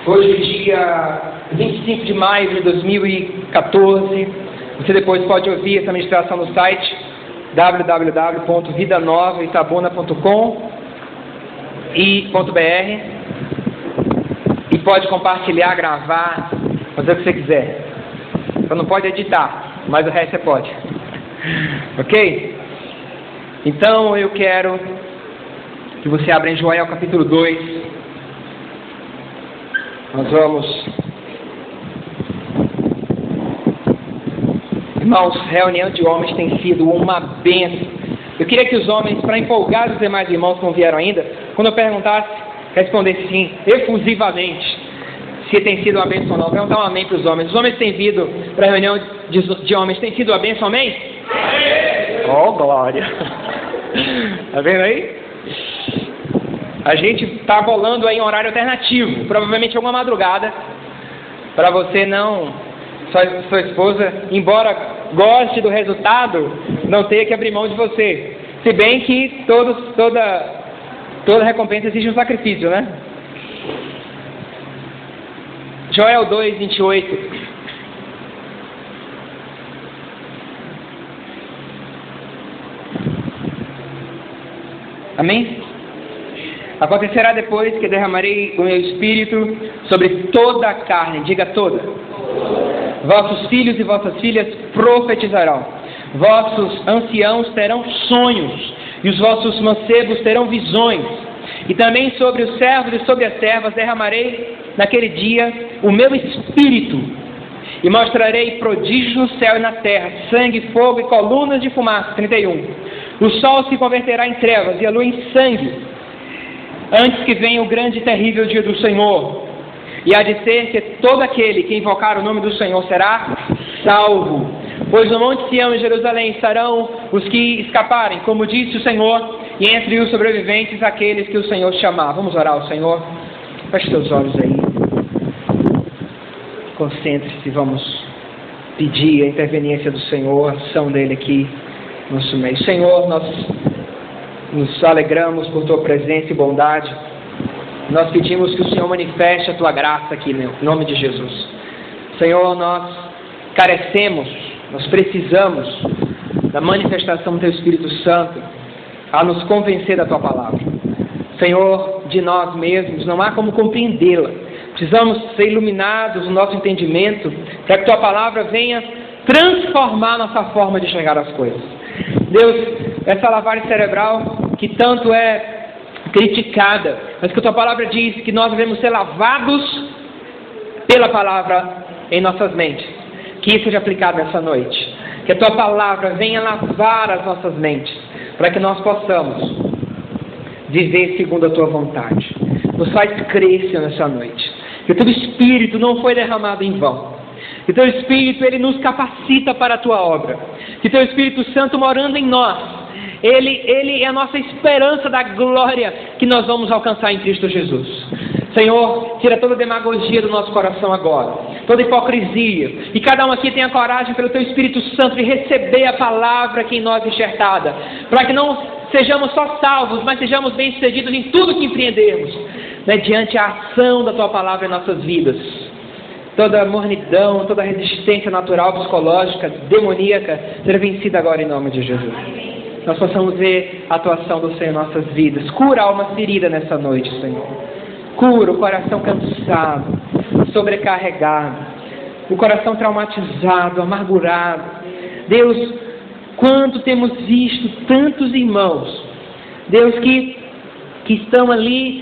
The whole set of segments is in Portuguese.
Hoje, dia 25 de maio de 2014, você depois pode ouvir essa ministração no site www.vidanovaitabona.com.br e pode compartilhar, gravar, fazer o que você quiser. Só não pode editar, mas o resto você pode. Ok? Então eu quero que você abra em Joel capítulo 2. Nós vamos... Irmãos, reunião de homens tem sido uma bênção. Eu queria que os homens, para empolgar os demais irmãos que não vieram ainda, quando eu perguntasse, respondesse sim, efusivamente, se tem sido uma bênção ou não. Perguntar um amém para os homens. Os homens têm vindo para a reunião de homens, tem sido uma bênção, amém? Oh, glória! Está vendo aí? A gente está bolando aí um horário alternativo, provavelmente alguma madrugada, para você não, sua esposa, embora goste do resultado, não tenha que abrir mão de você. Se bem que toda recompensa exige um sacrifício, né? Joel 2, 28. Amém? Acontecerá depois que derramarei o meu espírito sobre toda a carne, diga toda. Vossos filhos e vossas filhas profetizarão, vossos anciãos terão sonhos, e os vossos mancebos terão visões. E também sobre os servos e sobre as servas derramarei naquele dia o meu espírito, e mostrarei prodígios no céu e na terra, sangue, fogo e colunas de fumaça. 31. O sol se converterá em trevas e a lua em sangue, antes que venha o grande e terrível dia do Senhor. E há de ser que todo aquele que invocar o nome do Senhor será salvo. Pois no Monte Sião e Jerusalém estarão os que escaparem, como disse o Senhor, e entre os sobreviventes aqueles que o Senhor chamar. Vamos orar ao Senhor? Feche seus olhos aí. Concentre-se, vamos pedir a interveniência do Senhor, a ação dele aqui no nosso meio. Senhor, nós nos alegramos por tua presença e bondade. Nós pedimos que o Senhor manifeste a tua graça aqui, em nome de Jesus. Senhor, nós carecemos, nós precisamos da manifestação do teu Espírito Santo a nos convencer da tua palavra. Senhor, de nós mesmos não há como compreendê-la. Precisamos ser iluminados no nosso entendimento para que tua palavra venha transformar nossa forma de enxergar as coisas. Deus, essa lavagem cerebral que tanto é criticada, mas que a tua palavra diz que nós devemos ser lavados pela palavra em nossas mentes. Que isso seja aplicado nessa noite. Que a tua palavra venha lavar as nossas mentes, para que nós possamos viver segundo a tua vontade. Nos faz crer, Senhor, nessa noite. Que o teu Espírito não foi derramado em vão. Que o teu Espírito, ele nos capacita para a tua obra. Que o teu Espírito Santo morando em nós, Ele é a nossa esperança da glória que nós vamos alcançar em Cristo Jesus. Senhor, tira toda a demagogia do nosso coração agora, toda hipocrisia, e cada um aqui tenha coragem pelo Teu Espírito Santo de receber a palavra aqui em nós enxertada, para que não sejamos só salvos, mas sejamos bem-sucedidos em tudo que empreendermos, mediante a ação da Tua palavra em nossas vidas. Toda mornidão, toda resistência natural, psicológica, demoníaca, seja vencida agora em nome de Jesus. Nós possamos ver a atuação do Senhor em nossas vidas. Cura a alma ferida nessa noite, Senhor. Cura o coração cansado, sobrecarregado, o coração traumatizado, amargurado. Deus, quanto temos visto tantos irmãos, Deus, que estão ali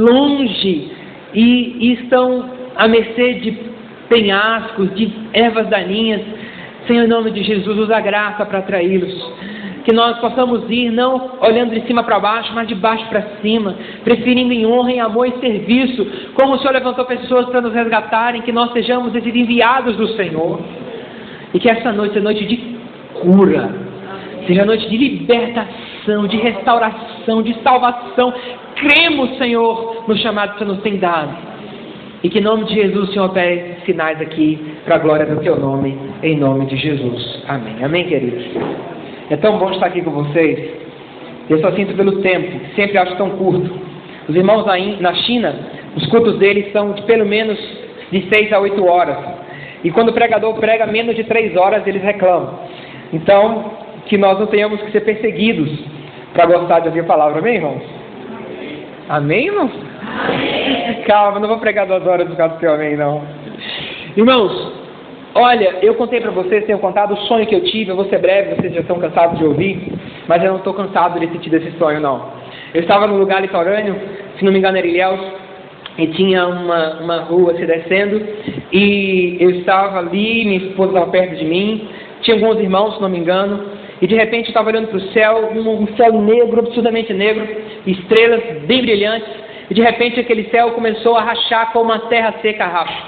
longe e estão à mercê de penhascos, de ervas daninhas. Senhor, em nome de Jesus, usa graça para atraí-los. Que nós possamos ir não olhando de cima para baixo, mas de baixo para cima, preferindo em honra, em amor e serviço, como o Senhor levantou pessoas para nos resgatarem, que nós sejamos esses enviados do Senhor, e que essa noite seja noite de cura, seja noite de libertação, de restauração, de salvação. Cremos, Senhor, no chamado que o Senhor nos tem dado, e que em nome de Jesus o Senhor opere sinais aqui, para a glória do Teu nome, em nome de Jesus. Amém. Amém, queridos. É tão bom estar aqui com vocês. Eu só sinto pelo tempo, que sempre acho tão curto. Os irmãos na China Os cultos deles são de pelo menos de 6 a 8 horas. E quando o pregador prega menos de 3 horas, eles reclamam. Então, que nós não tenhamos que ser perseguidos para gostar de ouvir a palavra. Amém, irmãos? Amém, irmãos? Amém. Calma, não vou pregar 2 horas por causa do seu amém, não. Irmãos, olha, eu contei para vocês, tenho contado o sonho que eu tive. Eu vou ser breve, vocês já estão cansados de ouvir, mas eu não estou cansado de ter tido esse sonho, não. Eu estava num lugar litorâneo, se não me engano era Ilhéus, e tinha uma rua se descendo, e eu estava ali, minha esposa estava perto de mim, tinha alguns irmãos, se não me engano, e de repente eu estava olhando para o céu, um céu negro, absurdamente negro, estrelas bem brilhantes, e de repente aquele céu começou a rachar como uma terra seca racha.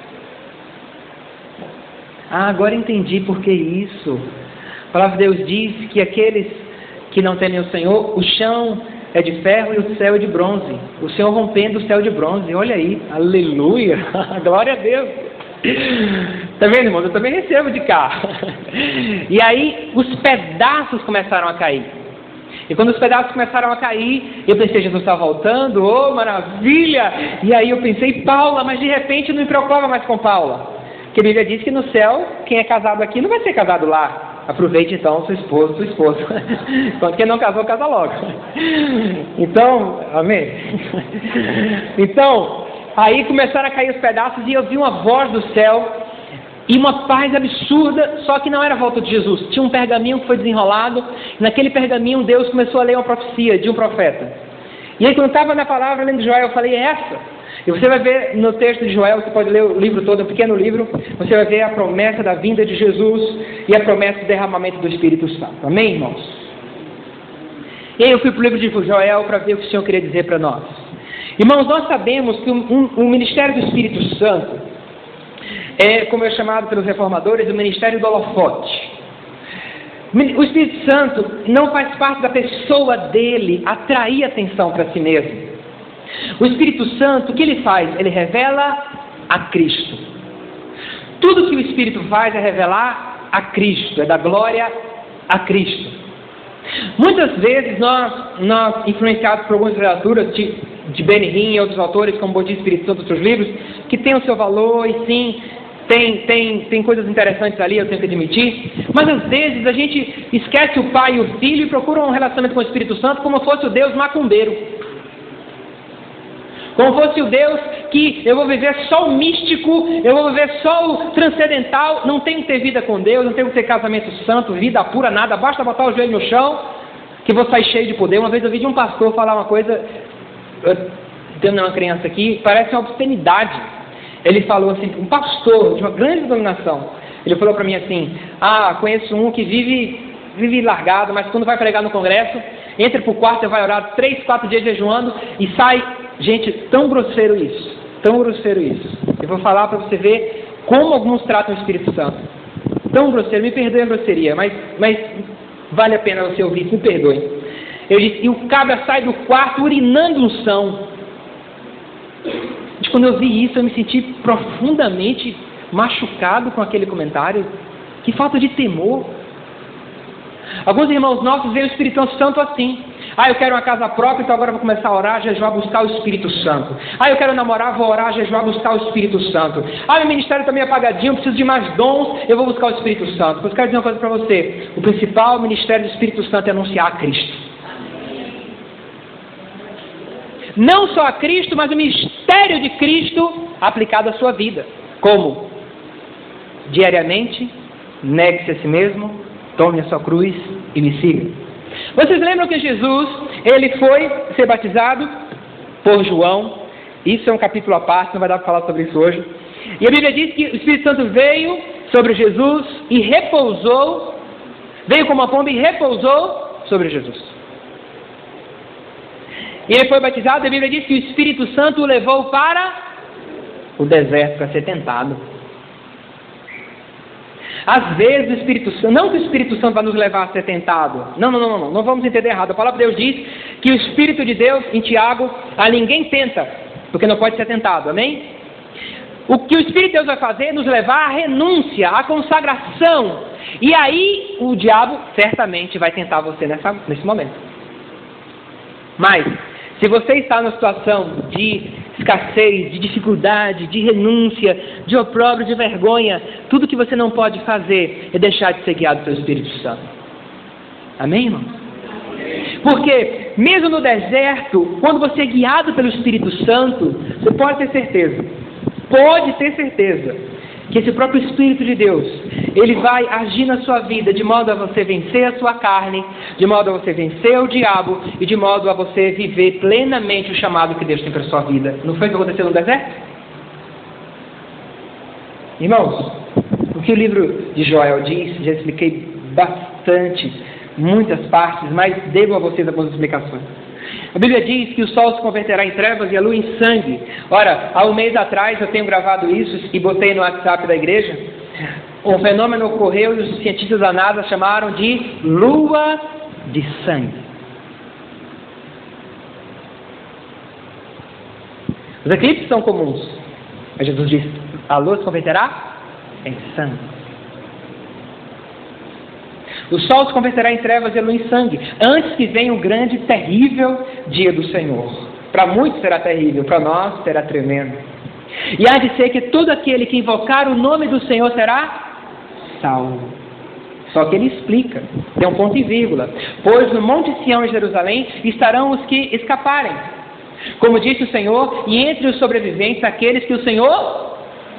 Agora entendi por que isso. A palavra de Deus diz que aqueles que não temem o Senhor, o chão é de ferro e o céu é de bronze. O Senhor rompendo o céu de bronze. Olha aí, aleluia, glória a Deus. Está vendo, irmão? Eu também recebo de cá. E aí os pedaços começaram a cair. E quando os pedaços começaram a cair, eu pensei, Jesus está voltando, oh maravilha. E aí eu pensei, Paula, mas de repente não me preocupava mais com Paula. Porque a Bíblia diz que no céu, quem é casado aqui não vai ser casado lá. Aproveite então seu esposo, sua esposa. Quando quem não casou, casa logo. Então, amém? Então, aí começaram a cair os pedaços e eu vi uma voz do céu e uma paz absurda, só que não era a volta de Jesus. Tinha um pergaminho que foi desenrolado, e naquele pergaminho Deus começou a ler uma profecia de um profeta. E aí quando eu estava na palavra lendo Joel, eu falei, é essa? E você vai ver no texto de Joel, você pode ler o livro todo, é um pequeno livro, você vai ver a promessa da vinda de Jesus e a promessa do derramamento do Espírito Santo. Amém, irmãos? E aí eu fui para o livro de Joel para ver o que o Senhor queria dizer para nós. Irmãos, nós sabemos que o ministério do Espírito Santo é, como é chamado pelos reformadores, o ministério do holofote. O Espírito Santo não faz parte da pessoa dele atrair atenção para si mesmo. O Espírito Santo, o que ele faz? Ele revela a Cristo. Tudo que o Espírito faz é revelar a Cristo, é dar glória a Cristo. Muitas vezes nós influenciados por algumas literaturas de Benihim e outros autores, como Bodhi Espírito Santo, outros livros, que têm o seu valor e sim, tem coisas interessantes ali, eu tenho que admitir, mas às vezes a gente esquece o Pai e o Filho e procura um relacionamento com o Espírito Santo como fosse o Deus macumbeiro. Como fosse o Deus que eu vou viver só o místico, eu vou viver só o transcendental, não tenho que ter vida com Deus, não tenho que ter casamento santo, vida pura, nada, basta botar o joelho no chão, que vou sair cheio de poder. Uma vez eu vi de um pastor falar uma coisa, eu tenho uma criança aqui, parece uma obscenidade. Ele falou assim, um pastor de uma grande denominação, ele falou para mim assim, conheço um que vive largado, mas quando vai pregar no congresso, entra para o quarto e vai orar 3, 4 dias jejuando e sai. Gente, tão grosseiro isso. Eu vou falar para você ver como alguns tratam o Espírito Santo. Tão grosseiro, me perdoe a grosseria, mas vale a pena você ouvir, me perdoe. Eu disse, e o cabra sai do quarto urinando unção. Quando eu vi isso, eu me senti profundamente machucado com aquele comentário. Que falta de temor. Alguns irmãos nossos veem o Espírito Santo assim. Eu quero uma casa própria, então agora vou começar a orar, jejuar, buscar o Espírito Santo. Eu quero namorar, vou orar, jejuar, buscar o Espírito Santo. Meu ministério está meio apagadinho, preciso de mais dons, eu vou buscar o Espírito Santo. Pois quero dizer uma coisa para você. O principal ministério do Espírito Santo é anunciar a Cristo. Não só a Cristo, mas o mistério de Cristo aplicado à sua vida. Como? Diariamente, negue-se a si mesmo, tome a sua cruz e me siga. Vocês lembram que Jesus, ele foi ser batizado por João? Isso é um capítulo à parte, não vai dar para falar sobre isso hoje. E a Bíblia diz que o Espírito Santo veio sobre Jesus e repousou, veio como uma pomba e repousou sobre Jesus. E ele foi batizado, a Bíblia diz que o Espírito Santo o levou para o deserto para ser tentado. Às vezes o Espírito Santo, não que o Espírito Santo vai nos levar a ser tentado, não vamos entender errado. A palavra de Deus diz que o Espírito de Deus, em Tiago, a ninguém tenta, porque não pode ser tentado, amém? O que o Espírito de Deus vai fazer é nos levar à renúncia, à consagração, e aí o diabo certamente vai tentar você nesse momento. Mas, se você está numa situação de escassez, de dificuldade, de renúncia, de opróbrio, de vergonha. Tudo que você não pode fazer é deixar de ser guiado pelo Espírito Santo. Amém, irmão? Porque mesmo no deserto, quando você é guiado pelo Espírito Santo, você pode ter certeza que esse próprio Espírito de Deus, ele vai agir na sua vida de modo a você vencer a sua carne, de modo a você vencer o diabo e de modo a você viver plenamente o chamado que Deus tem para a sua vida. Não foi o que aconteceu no deserto? Irmãos, o que o livro de Joel diz, já expliquei bastante, muitas partes, mas devo a vocês algumas explicações. A Bíblia diz que o sol se converterá em trevas e a lua em sangue. Ora, há um mês atrás eu tenho gravado isso e botei no WhatsApp da igreja. Um fenômeno ocorreu e os cientistas da NASA chamaram de lua de sangue. Os eclipses são comuns, mas Jesus diz: a lua se converterá em sangue. O sol se converterá em trevas e a lua em sangue, antes que venha o grande e terrível dia do Senhor. Para muitos será terrível, para nós será tremendo. E há de ser que todo aquele que invocar o nome do Senhor será salvo. Só que ele explica, tem um ponto e vírgula. Pois no Monte Sião em Jerusalém estarão os que escaparem. Como disse o Senhor, e entre os sobreviventes aqueles que o Senhor...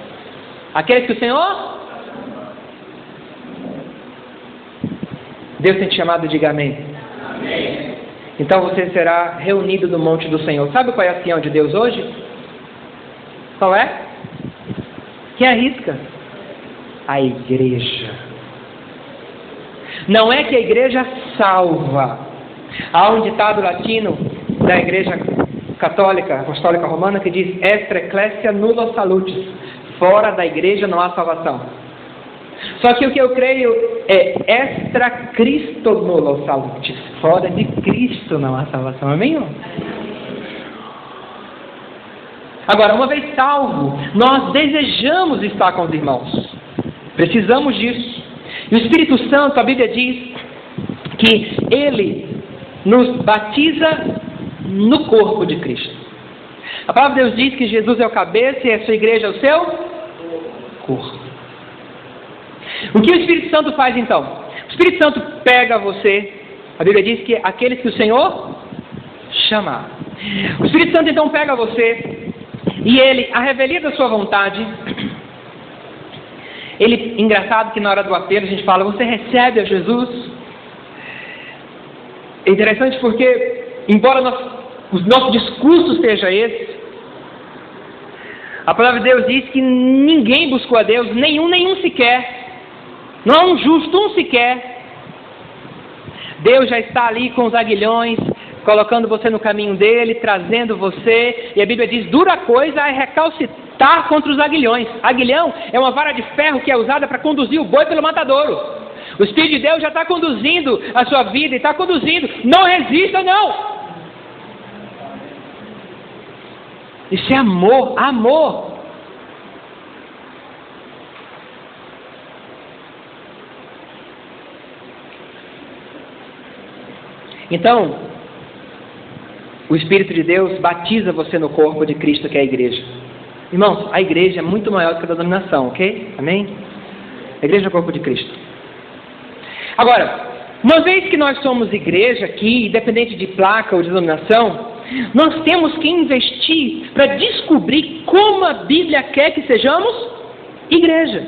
Deus tem te chamado, diga amém. Amém. Então você será reunido no monte do Senhor. Sabe qual é a Sião de Deus hoje? Qual é? Quem arrisca? A igreja. Não é que a igreja salva. Há um ditado latino da igreja católica, apostólica romana, que diz: extra ecclesia nulla salutis. Fora da igreja não há salvação. Só que o que eu creio é extra Cristo nulla salutis. Fora de Cristo não há salvação. Amém? Agora, uma vez salvo, nós desejamos estar com os irmãos. Precisamos disso. E o Espírito Santo, a Bíblia diz que Ele nos batiza no corpo de Cristo. A palavra de Deus diz que Jesus é o cabeça e a sua igreja é o seu corpo. O que o Espírito Santo faz então? O Espírito Santo pega você, a Bíblia diz que aqueles que o Senhor chamar. O Espírito Santo então pega você e ele, a revelia da sua vontade, ele, engraçado que na hora do apelo a gente fala: você recebe a Jesus? É interessante porque, embora o nosso discurso seja esse, a palavra de Deus diz que ninguém buscou a Deus, nenhum sequer. Não há um justo, um sequer. Deus já está ali com os aguilhões, colocando você no caminho dele, trazendo você. E a Bíblia diz: dura coisa é recalcitrar contra os aguilhões. Aguilhão é uma vara de ferro que é usada para conduzir o boi pelo matadouro. O Espírito de Deus já está conduzindo a sua vida e está conduzindo. Não resista, não. Isso é amor, amor. Então, o Espírito de Deus batiza você no corpo de Cristo, que é a igreja. Irmãos, a igreja é muito maior do que a denominação, ok? Amém? A igreja é o corpo de Cristo. Agora, uma vez que nós somos igreja aqui, independente de placa ou de denominação, nós temos que investir para descobrir como a Bíblia quer que sejamos igreja.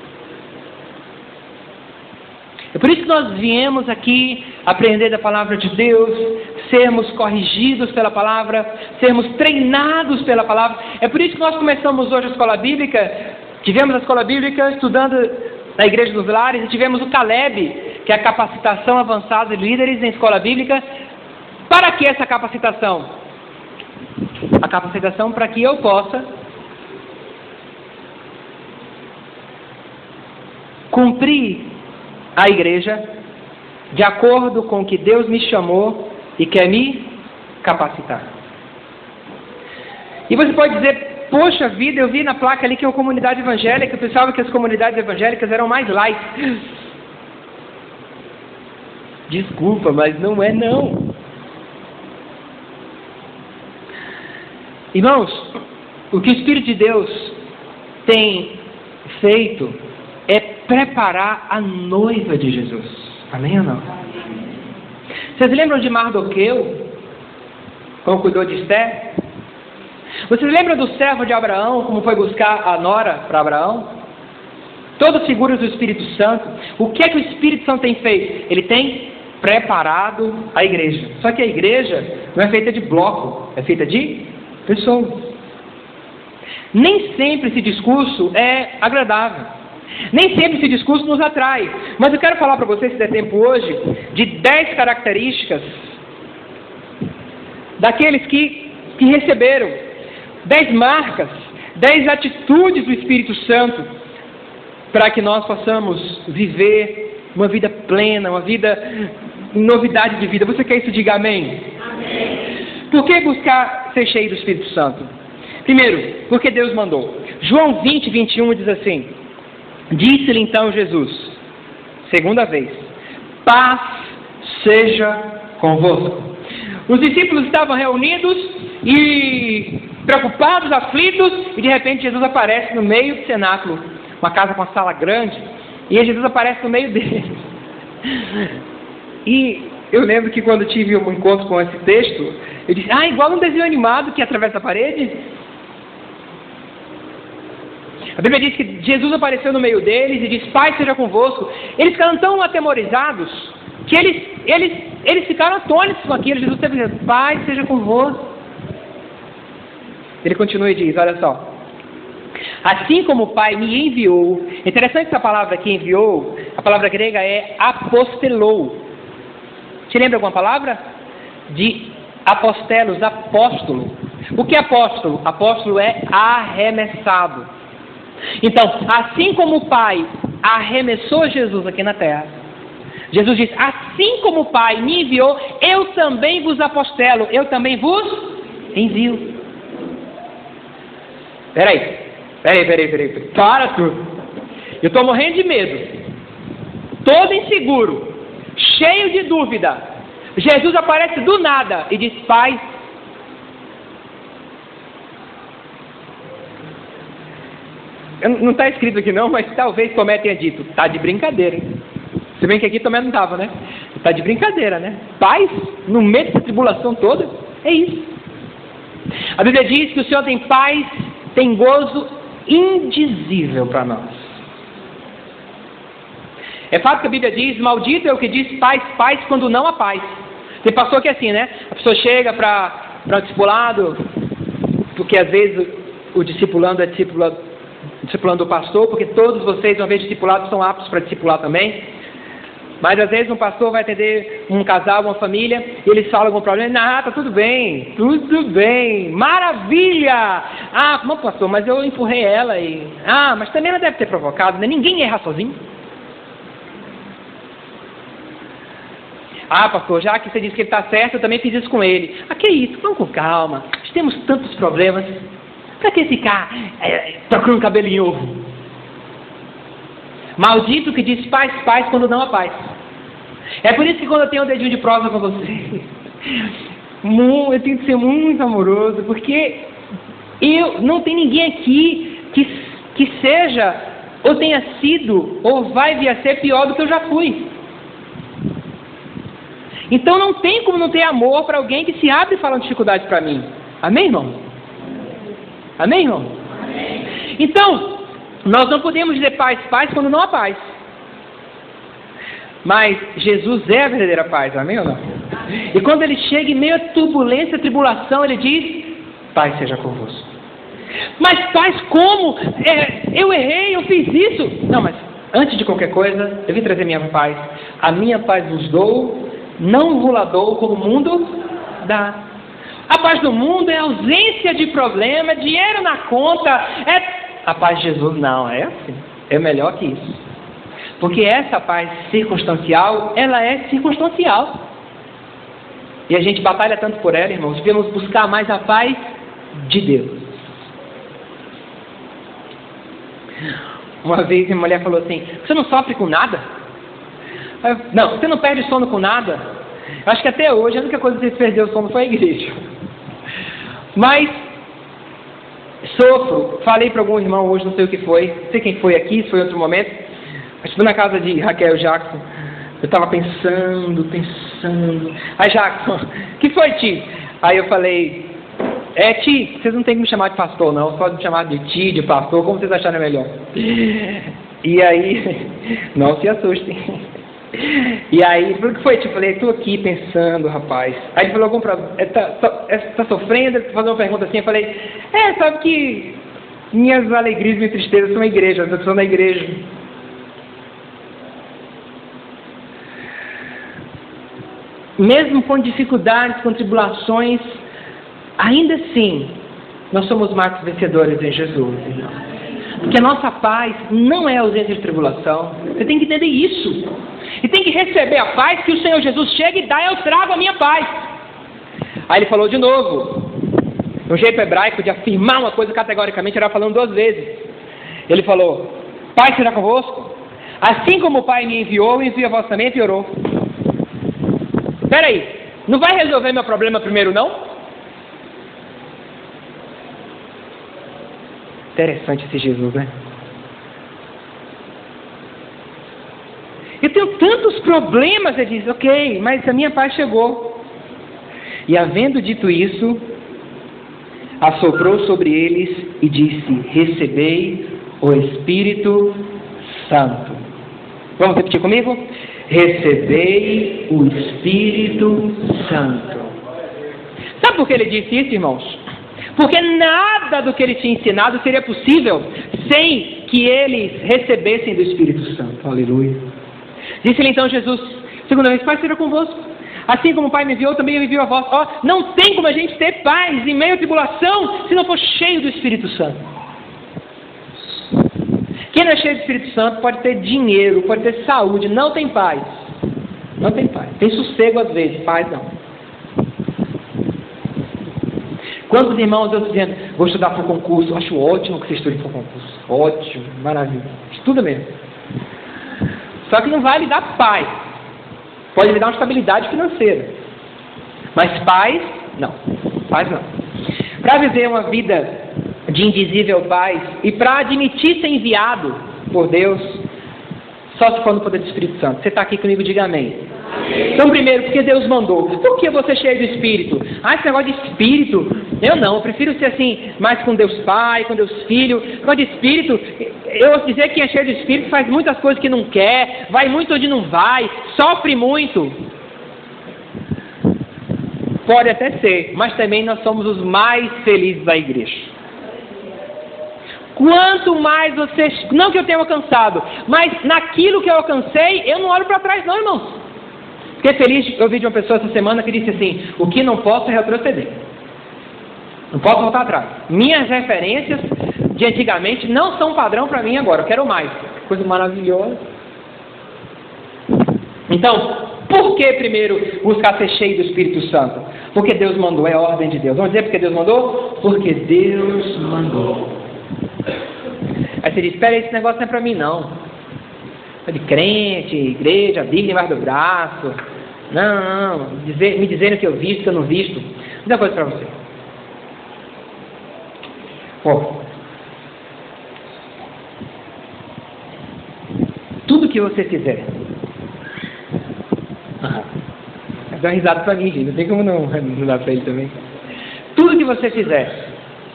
É por isso que nós viemos aqui aprender da palavra de Deus, sermos corrigidos pela palavra, sermos treinados pela palavra. É por isso que nós começamos hoje a escola bíblica. Tivemos a escola bíblica estudando na Igreja dos Lares e tivemos o Caleb, que é a capacitação avançada de líderes em escola bíblica. Para que essa capacitação? A capacitação para que eu possa cumprir a igreja de acordo com o que Deus me chamou e quer me capacitar. E você pode dizer: poxa vida, eu vi na placa ali que é uma comunidade evangélica, eu pensava que as comunidades evangélicas eram mais light. Desculpa, mas não é não. Irmãos, o que o Espírito de Deus tem feito é preparar a noiva de Jesus. Amém ou não? Vocês lembram de Mardoqueu, como cuidou de Esther? Vocês lembram do servo de Abraão, como foi buscar a nora para Abraão? Todas figuras do Espírito Santo. O que é que o Espírito Santo tem feito? Ele tem preparado a igreja. Só que a igreja não é feita de bloco, é feita de pessoas. Nem sempre esse discurso é agradável. Nem sempre esse discurso nos atrai. Mas eu quero falar para vocês, se der tempo hoje, de 10 características daqueles que receberam, 10 marcas, 10 atitudes do Espírito Santo, para que nós possamos viver uma vida plena, uma vida, novidade de vida. Você quer isso? Diga amém. Amém. Por que buscar ser cheio do Espírito Santo? Primeiro, porque Deus mandou. João 20, 21 diz assim: disse-lhe então Jesus, segunda vez, paz seja convosco. Os discípulos estavam reunidos e preocupados, aflitos, e de repente Jesus aparece no meio do cenáculo, uma casa com uma sala grande, e Jesus aparece no meio deles. E eu lembro que quando tive um encontro com esse texto, eu disse, igual um desenho animado que atravessa a parede. A Bíblia diz que Jesus apareceu no meio deles e disse, paz seja convosco. Eles ficaram tão atemorizados que eles ficaram atônitos com aquilo. Jesus esteve dizendo, paz seja convosco. Ele continua e diz, olha só, assim como o Pai me enviou. Interessante essa palavra que enviou, a palavra grega é apostelou. Te lembra alguma palavra? De apostelos, apóstolo. O que é apóstolo? Apóstolo é arremessado. Então, assim como o Pai arremessou Jesus aqui na terra, Jesus diz, assim como o Pai me enviou, eu também vos apostelo, eu também vos envio. Peraí, para tudo. Eu estou morrendo de medo, todo inseguro, cheio de dúvida. Jesus aparece do nada e diz, Pai, não está escrito aqui não, mas talvez Tomé tenha dito, está de brincadeira, hein? Se bem que aqui Tomé não estava, né? Está de brincadeira, né? Paz, no meio dessa tribulação toda, é isso. A Bíblia diz que o Senhor tem paz, tem gozo indizível para nós. É fato que a Bíblia diz, maldito é o que diz paz, paz, quando não há paz. Tem pastor que é assim, né? A pessoa chega para o discipulado, porque às vezes o discipulando é discipulando o pastor, porque todos vocês, uma vez discipulados, são aptos para discipular também. Mas às vezes um pastor vai atender um casal, uma família, e eles falam algum problema, tá tudo bem, maravilha! Não, pastor, mas eu empurrei ela e... mas também ela deve ter provocado, né? Ninguém erra sozinho. Pastor, já que você disse que ele está certo, eu também fiz isso com ele. Que isso? Vamos com calma, nós temos tantos problemas. Para que ficar procurando cabelo em ovo? Maldito que diz paz, paz, quando não há paz. É por isso que quando eu tenho um dedinho de prosa com você, eu tenho que ser muito amoroso, porque não tem ninguém aqui que seja, ou tenha sido, ou vai vir a ser pior do que eu já fui. Então não tem como não ter amor para alguém que se abre e fala dificuldade para mim. Amém, irmão? Amém, irmão? Amém. Então, nós não podemos dizer paz, paz, quando não há paz. Mas Jesus é a verdadeira paz, amém ou não? Amém. E quando ele chega em meio a turbulência, tribulação, ele diz, paz seja convosco. Mas paz como? Eu errei, eu fiz isso. Não, mas antes de qualquer coisa, eu vim trazer minha paz. A minha paz vos dou, não vos la dou como o mundo dá. A paz do mundo é ausência de problema, é dinheiro na conta, a paz de Jesus não, é assim, é melhor que isso. Porque essa paz circunstancial, ela é circunstancial. E a gente batalha tanto por ela, irmãos, devemos buscar mais a paz de Deus. Uma vez uma mulher falou assim, você não sofre com nada? Não, você não perde sono com nada? Eu acho que até hoje a única coisa que você perdeu o sono foi a igreja. Mas sofro. Falei para algum irmão hoje, não sei o que foi, não sei quem foi aqui, se foi outro momento. Estive na casa de Raquel Jackson. Eu estava pensando. Aí, Jackson, o que foi, Ti? Aí eu falei, Ti, vocês não tem que me chamar de pastor, não. Vocês podem me chamar de Ti, de pastor, como vocês acharem melhor. E aí, não se assustem. E aí, ele falou, o que foi, Ti? Eu falei, estou aqui pensando, rapaz. Aí ele falou, tá sofrendo? Ele fazendo uma pergunta assim, eu falei, sabe que minhas alegrias e minhas tristezas são a igreja, eu sou na igreja. Mesmo com dificuldades, com tribulações, ainda assim, nós somos mais vencedores em Jesus, irmão. Porque a nossa paz não é ausência de tribulação. Você tem que entender isso. E tem que receber a paz que o Senhor Jesus chega e dá, eu trago a minha paz. Aí ele falou de novo. Um jeito hebraico de afirmar uma coisa categoricamente, ele era falando 2 vezes. Ele falou, Pai será convosco. Assim como o Pai me enviou, envia vós também, e orou. Espera aí, não vai resolver meu problema primeiro, não? Interessante esse Jesus, né? Eu tenho tantos problemas, ele diz, ok, mas a minha paz chegou. E havendo dito isso, assoprou sobre eles e disse, recebei o Espírito Santo. Vamos repetir comigo? Recebei o Espírito Santo. Sabe por que ele disse isso, irmãos? Porque nada do que ele tinha ensinado seria possível sem que eles recebessem do Espírito Santo. Aleluia. Disse-lhe então Jesus, segunda vez, Pai seja convosco. Assim como o Pai me enviou, também eu envio a vós. Não tem como a gente ter paz em meio à tribulação se não for cheio do Espírito Santo. Quem não é cheio do Espírito Santo pode ter dinheiro, pode ter saúde, não tem paz. Não tem paz. Tem sossego às vezes, paz não. Quantos irmãos eu dizendo, vou estudar para o concurso, acho ótimo que você estude para o concurso. Ótimo, maravilha. Estuda mesmo. Só que não vai lhe dar paz. Pode lhe dar uma estabilidade financeira. Mas paz, não. Paz não. Para viver uma vida de indizível paz e para admitir ser enviado por Deus, só se for no poder do Espírito Santo. Você está aqui comigo, diga amém. Então, primeiro, porque Deus mandou. Por que você é cheio do Espírito? Esse negócio de Espírito, eu prefiro ser assim, mais com Deus Pai, com Deus Filho. Negócio de Espírito, eu ouço dizer que quem é cheio do Espírito faz muitas coisas que não quer, vai muito onde não vai, sofre muito. Pode até ser, mas também nós somos os mais felizes da igreja. Quanto mais você, não que eu tenha alcançado, mas naquilo que eu alcancei, eu não olho para trás não, irmãos. Fiquei feliz, eu ouvi de uma pessoa essa semana que disse assim, o que não posso é retroceder. Não posso voltar atrás. Minhas referências de antigamente não são padrão para mim agora, eu quero mais. Coisa maravilhosa. Então, por que primeiro buscar ser cheio do Espírito Santo? Porque Deus mandou, é a ordem de Deus. Vamos dizer porque Deus mandou? Porque Deus mandou. Aí você diz, espera aí, esse negócio não é para mim não. É de crente, igreja, Bíblia embaixo do braço. Não. Me dizendo que eu visto, que eu não visto. Vou dizer uma coisa para você. Tudo que você fizer. Dá uma risada para mim, gente. Não tem como não dar para ele também. Tudo que você fizer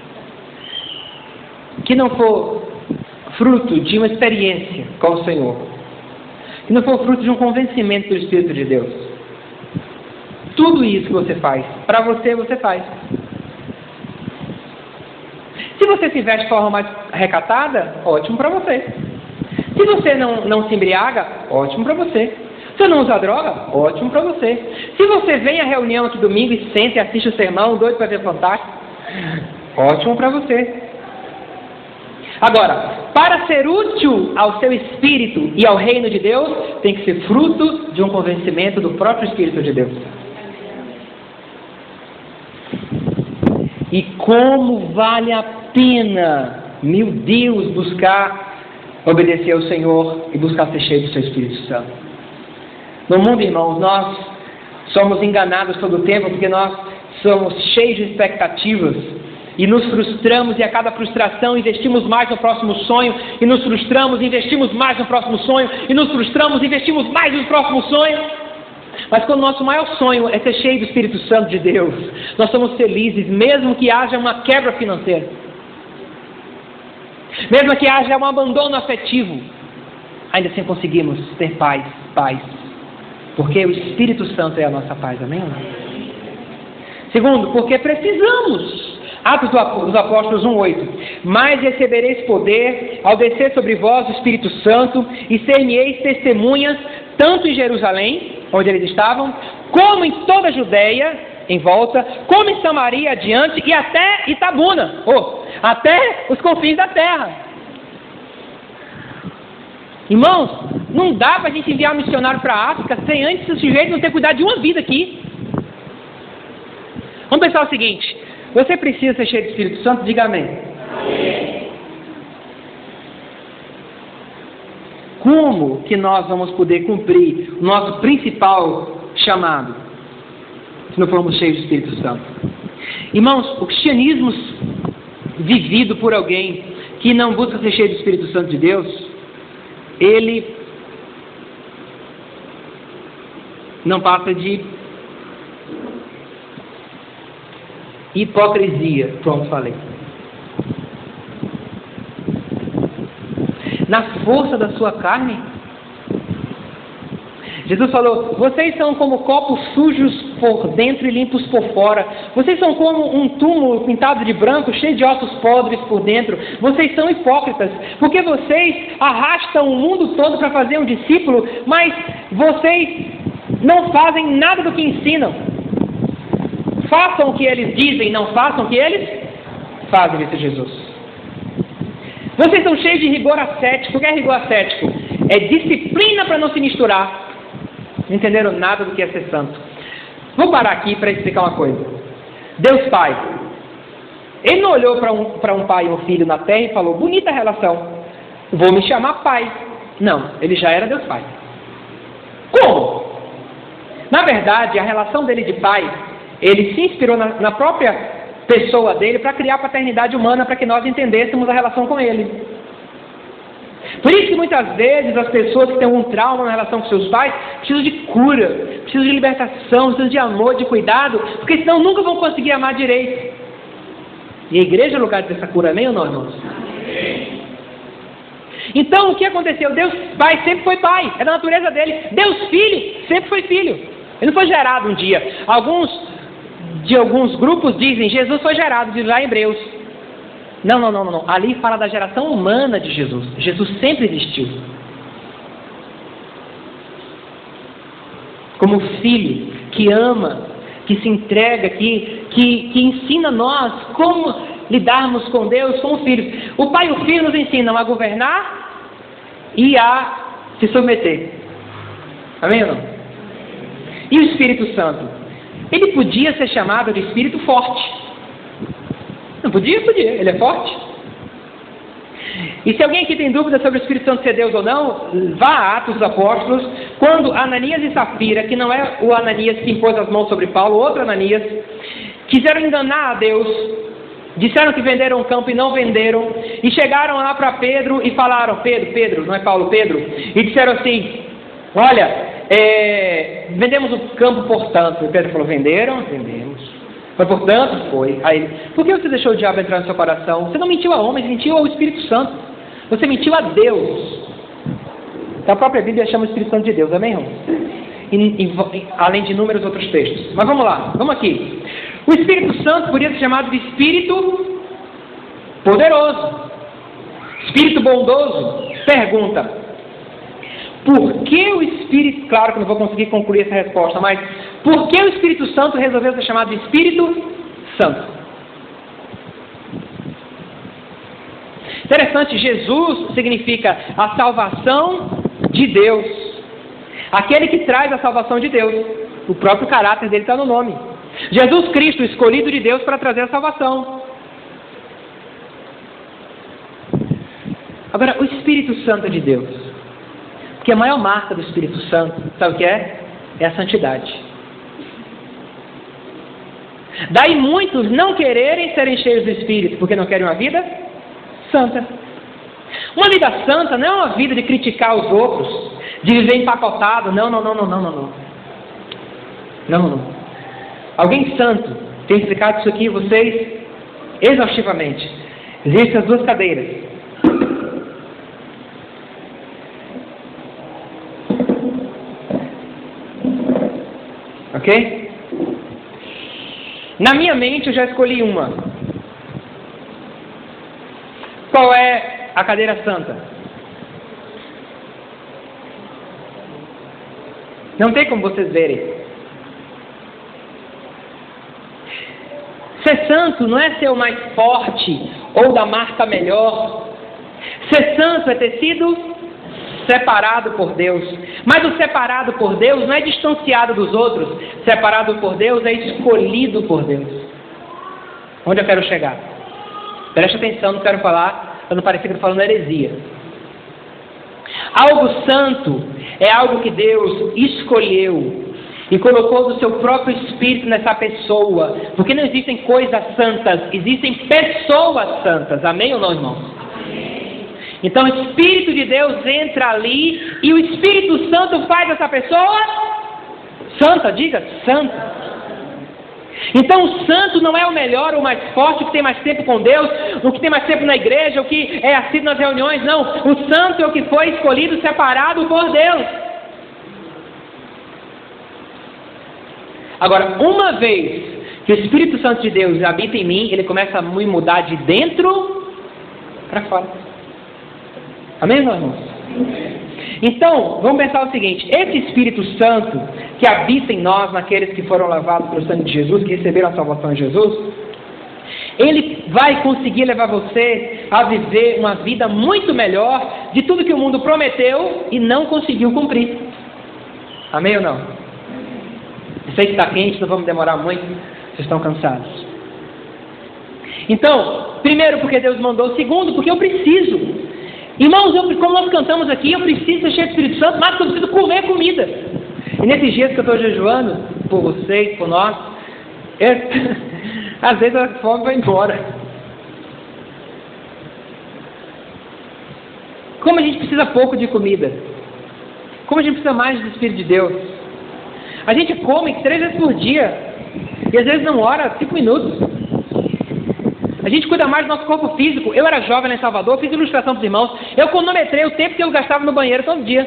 que não for fruto de uma experiência com o Senhor, que não for fruto de um convencimento do Espírito de Deus, tudo isso que você faz, para você, você faz. Se você se veste de forma mais recatada, ótimo para você. Se você não se embriaga, ótimo para você. Se você não usa droga, ótimo para você. Se você vem à reunião aqui domingo e senta e assiste o sermão, doido para ver Fantástico, ótimo para você. Agora, para ser útil ao seu espírito e ao reino de Deus, tem que ser fruto de um convencimento do próprio Espírito de Deus. E como vale a pena, meu Deus, buscar obedecer ao Senhor e buscar ser cheio do seu Espírito Santo. No mundo, irmãos, nós somos enganados todo o tempo porque nós somos cheios de expectativas e nos frustramos, e a cada frustração investimos mais no próximo sonho, e nos frustramos, investimos mais no próximo sonho, e nos frustramos, investimos mais no próximo sonho. Mas quando o nosso maior sonho é ser cheio do Espírito Santo de Deus, nós somos felizes, mesmo que haja uma quebra financeira, mesmo que haja um abandono afetivo, ainda assim conseguimos ter paz, porque o Espírito Santo é a nossa paz, amém? Segundo, porque precisamos. Atos dos Apóstolos 1:8. Mas recebereis poder ao descer sobre vós o Espírito Santo, e ser-me-eis testemunhas, tanto em Jerusalém, onde eles estavam, como em toda a Judéia, em volta, como em Samaria adiante, e até Itabuna, até os confins da terra. Irmãos, não dá para a gente enviar um missionário para a África sem antes o sujeito não ter cuidado de uma vida aqui. Vamos pensar o seguinte: você precisa ser cheio do Espírito Santo? Diga amém. Amém. Como que nós vamos poder cumprir o nosso principal chamado se não formos cheios do Espírito Santo? Irmãos, o cristianismo vivido por alguém que não busca ser cheio do Espírito Santo de Deus, ele não passa de hipocrisia. Pronto, falei. Na força da sua carne. Jesus falou: vocês são como copos sujos por dentro e limpos por fora. Vocês são como um túmulo pintado de branco, cheio de ossos podres por dentro. Vocês são hipócritas, porque vocês arrastam o mundo todo para fazer um discípulo, mas vocês não fazem nada do que ensinam. Façam o que eles dizem, não façam o que eles fazem, disse Jesus. Vocês são cheios de rigor ascético. O que é rigor ascético? É disciplina para não se misturar. Não entenderam nada do que é ser santo. Vou parar aqui para explicar uma coisa. Deus Pai, Ele não olhou para um pai e um filho na terra e falou: bonita relação, vou me chamar pai. Não, Ele já era Deus Pai. Como? Na verdade, a relação dele de pai, Ele se inspirou na própria pessoa dele para criar a paternidade humana, para que nós entendêssemos a relação com Ele. Por isso que muitas vezes as pessoas que têm um trauma na relação com seus pais precisam de cura, precisam de libertação, precisam de amor, de cuidado, porque senão nunca vão conseguir amar direito. E a igreja é o lugar dessa cura, amém ou não, irmãos? Então o que aconteceu? Deus Pai sempre foi pai, é da natureza dele. Deus Filho sempre foi filho. Ele não foi gerado um dia. Alguns grupos dizem: Jesus foi gerado, diz lá em Hebreus. Não. Ali fala da geração humana de Jesus. Jesus sempre existiu. Como filho que ama, que se entrega, que ensina nós como lidarmos com Deus como filhos. O pai e o filho nos ensinam a governar e a se submeter. Amém ou não? E o Espírito Santo? Ele podia ser chamado de Espírito forte. Não podia? Podia. Ele é forte. E se alguém aqui tem dúvida sobre o Espírito Santo ser Deus ou não, vá a Atos dos Apóstolos, quando Ananias e Safira, que não é o Ananias que impôs as mãos sobre Paulo, outro Ananias, quiseram enganar a Deus, disseram que venderam o campo e não venderam, e chegaram lá para Pedro e falaram: Pedro, não é Paulo, Pedro, e disseram assim: olha, vendemos o campo por tanto. E Pedro falou: venderam? Vendemos. Foi portanto? Foi. Aí, por que você deixou o diabo entrar no seu coração? Você não mentiu a homens, mentiu ao Espírito Santo. Você mentiu a Deus. Então, a própria Bíblia chama o Espírito Santo de Deus, amém, irmão? Além de inúmeros outros textos. Mas vamos lá, vamos aqui. O Espírito Santo podia ser chamado de Espírito poderoso, Espírito bondoso. Pergunta: por que o Espírito... Claro que não vou conseguir concluir essa resposta, mas por que o Espírito Santo resolveu ser chamado de Espírito Santo? Interessante, Jesus significa a salvação de Deus. Aquele que traz a salvação de Deus. O próprio caráter dele está no nome. Jesus Cristo, escolhido de Deus para trazer a salvação. Agora, o Espírito Santo é de Deus. Porque a maior marca do Espírito Santo, sabe o que é? É a santidade. Daí muitos não quererem serem cheios do Espírito, porque não querem uma vida santa. Uma vida santa não é uma vida de criticar os outros, de viver empacotado. Não. Alguém santo tem explicado isso aqui a vocês exaustivamente. Existem as duas cadeiras. Ok? Na minha mente eu já escolhi uma. Qual é a cadeira santa? Não tem como vocês verem. Ser santo não é ser o mais forte ou da marca melhor. Ser santo é ter sido separado por Deus. Mas o separado por Deus não é distanciado dos outros. Separado por Deus é escolhido por Deus. Onde eu quero chegar? Preste atenção, não quero falar, para não parecer que eu estou falando heresia. Algo santo é algo que Deus escolheu e colocou do seu próprio Espírito nessa pessoa. Porque não existem coisas santas, existem pessoas santas. Amém ou não, irmãos? Amém. Então o Espírito de Deus entra ali e o Espírito Santo faz essa pessoa santa. Diga, santa. Então o santo não é o melhor ou o mais forte, o que tem mais tempo com Deus, o que tem mais tempo na igreja, o que é assíduo nas reuniões. Não, o santo é o que foi escolhido, separado por Deus. Agora, uma vez que o Espírito Santo de Deus habita em mim, ele começa a me mudar de dentro para fora. Amém, meus irmãos? Então, vamos pensar o seguinte: esse Espírito Santo que habita em nós, naqueles que foram lavados pelo sangue de Jesus, que receberam a salvação de Jesus, ele vai conseguir levar você a viver uma vida muito melhor de tudo que o mundo prometeu e não conseguiu cumprir. Amém ou não? Eu sei que está quente, não vamos demorar muito, vocês estão cansados. Então, primeiro porque Deus mandou, segundo porque eu preciso. Irmãos, como nós cantamos aqui, eu preciso ser cheio do Espírito Santo, mas eu preciso comer comida. E nesses dias que eu estou jejuando, por vocês, por nós, às vezes a fome vai embora. Como a gente precisa pouco de comida. Como a gente precisa mais do Espírito de Deus. A gente come 3 vezes por dia. E às vezes não ora 5 minutos. A gente cuida mais do nosso corpo físico. Eu era jovem lá em Salvador, fiz ilustração para os irmãos. Eu cronometrei o tempo que eu gastava no banheiro todo dia.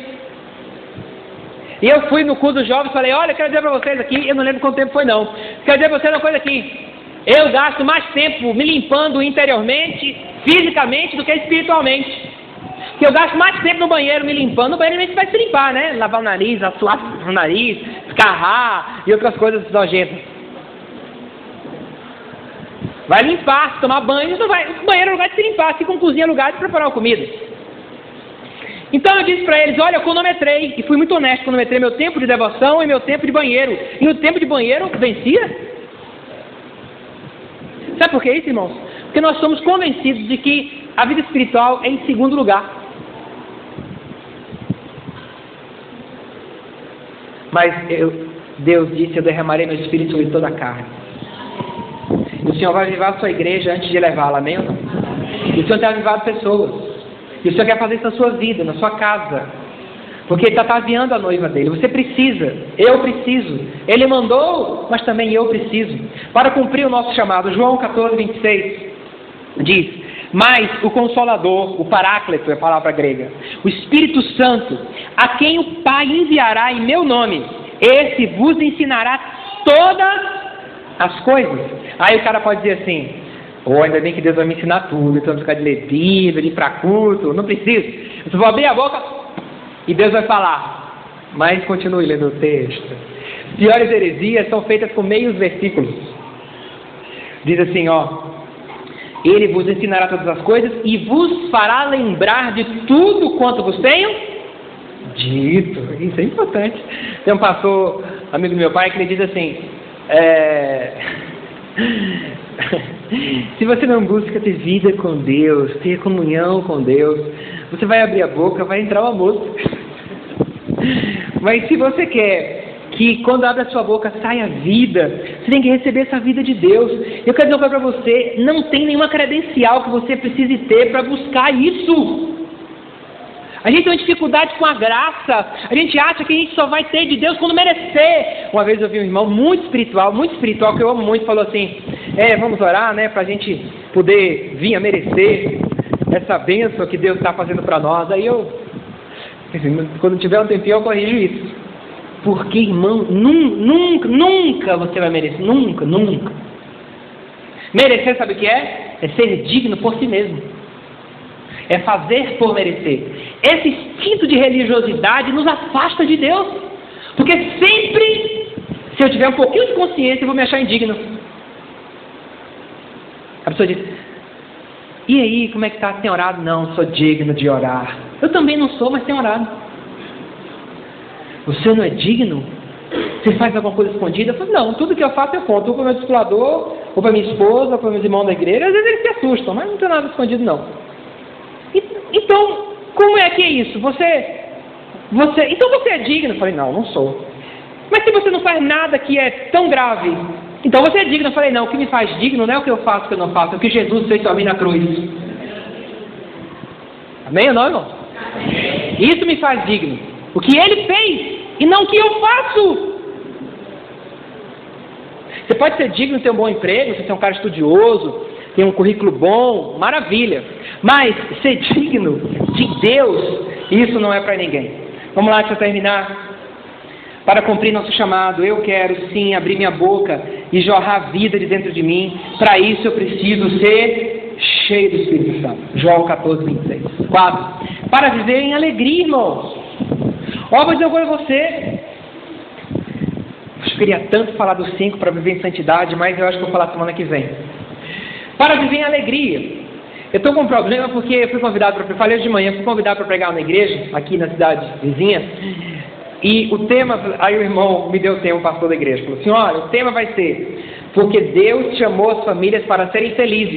E eu fui no culto dos jovens e falei: olha, eu quero dizer para vocês aqui, eu não lembro quanto tempo foi não. Quero dizer para vocês uma coisa aqui. Eu gasto mais tempo me limpando interiormente, fisicamente, do que espiritualmente. Porque eu gasto mais tempo no banheiro me limpando. No banheiro a gente vai se limpar, né? Lavar o nariz, assoar o nariz, escarrar e outras coisas nojentas. Vai limpar, tomar banho, não vai. O banheiro é lugar de se limpar, assim como cozinha é lugar de preparar uma comida. Então eu disse para eles: olha, eu cronometrei, e fui muito honesto, cronometrei meu tempo de devoção e meu tempo de banheiro. E o tempo de banheiro vencia. Sabe por que isso, irmãos? Porque nós somos convencidos de que a vida espiritual é em segundo lugar. Mas Deus disse: eu derramarei meu Espírito sobre toda a carne. E o Senhor vai avivar a sua igreja antes de levá-la, amém ou não? E o Senhor tem avivado pessoas. E o Senhor quer fazer isso na sua vida, na sua casa. Porque Ele está ataviando a noiva dele. Você precisa, eu preciso. Ele mandou, mas também eu preciso. Para cumprir o nosso chamado. João 14, 26 diz: mas o Consolador, o Paráclito é a palavra grega, o Espírito Santo, a quem o Pai enviará em meu nome, esse vos ensinará todas as coisas. Aí o cara pode dizer assim: ainda bem que Deus vai me ensinar tudo, então ficar de ler Bíblia, de ir para culto, não preciso. Eu só vou abrir a boca e Deus vai falar. Mas continue lendo o texto. Piores heresias são feitas com meios versículos. Diz assim, Ele vos ensinará todas as coisas e vos fará lembrar de tudo quanto vos tenho dito. Isso é importante. Tem um pastor, amigo do meu pai, que ele diz assim: se você não busca ter vida com Deus, ter comunhão com Deus, você vai abrir a boca, vai entrar uma música. Mas se você quer que quando abre a sua boca saia vida, Você tem que receber essa vida de Deus. Eu quero dizer uma coisa para você, não tem nenhuma credencial que você precise ter para buscar isso. A gente tem uma dificuldade com a graça. A gente acha que a gente só vai ter de Deus quando merecer. Uma vez eu vi um irmão muito espiritual, que eu amo muito, falou assim, vamos orar, né, para a gente poder vir a merecer essa bênção que Deus está fazendo para nós. Aí eu, assim, quando tiver um tempinho eu corrijo isso. Porque, irmão, nunca você vai merecer. Nunca. Merecer, sabe o que é? É ser digno por si mesmo. É fazer por merecer. Esse instinto de religiosidade nos afasta de Deus. Porque sempre, se eu tiver um pouquinho de consciência, eu vou me achar indigno. A pessoa diz, e aí, como é que está? Tem orado? Não, sou digno de orar. Eu também não sou, mas tenho orado. Você não é digno? Você faz alguma coisa escondida? Eu falo, não, tudo que eu faço eu conto. Ou para o meu discipulador, ou para minha esposa, ou para meus irmãos da igreja. Às vezes eles se assustam, mas não tem nada escondido não. Então, como é que é isso? Então você é digno? Eu falei, não sou. Mas se você não faz nada que é tão grave, então você é digno? Eu falei, não, o que me faz digno não é o que eu faço, o que eu não faço, é o que Jesus fez para mim na cruz. Amém ou não, irmão? Isso me faz digno. O que Ele fez e não o que eu faço. Você pode ser digno de ter um bom emprego, você é um cara estudioso, tem um currículo bom, maravilha. Mas ser digno de Deus, isso não é para ninguém. Vamos lá, deixa eu terminar. Para cumprir nosso chamado, eu quero sim abrir minha boca e jorrar vida de dentro de mim. Para isso eu preciso ser cheio do Espírito Santo. João 14, 26. 4. Para viver em alegria, irmãos. Ó, vou dizer uma coisa a você. Eu queria tanto falar dos 5 para viver em santidade, mas eu acho que vou falar semana que vem. Para viver em alegria. Eu estou com um problema porque eu fui convidado para... Falei hoje de manhã, fui convidado para pregar na igreja, aqui na cidade vizinha. E o tema... Aí o irmão me deu o tema, o pastor da igreja. Falou assim, olha, o tema vai ser... Porque Deus chamou as famílias para serem felizes.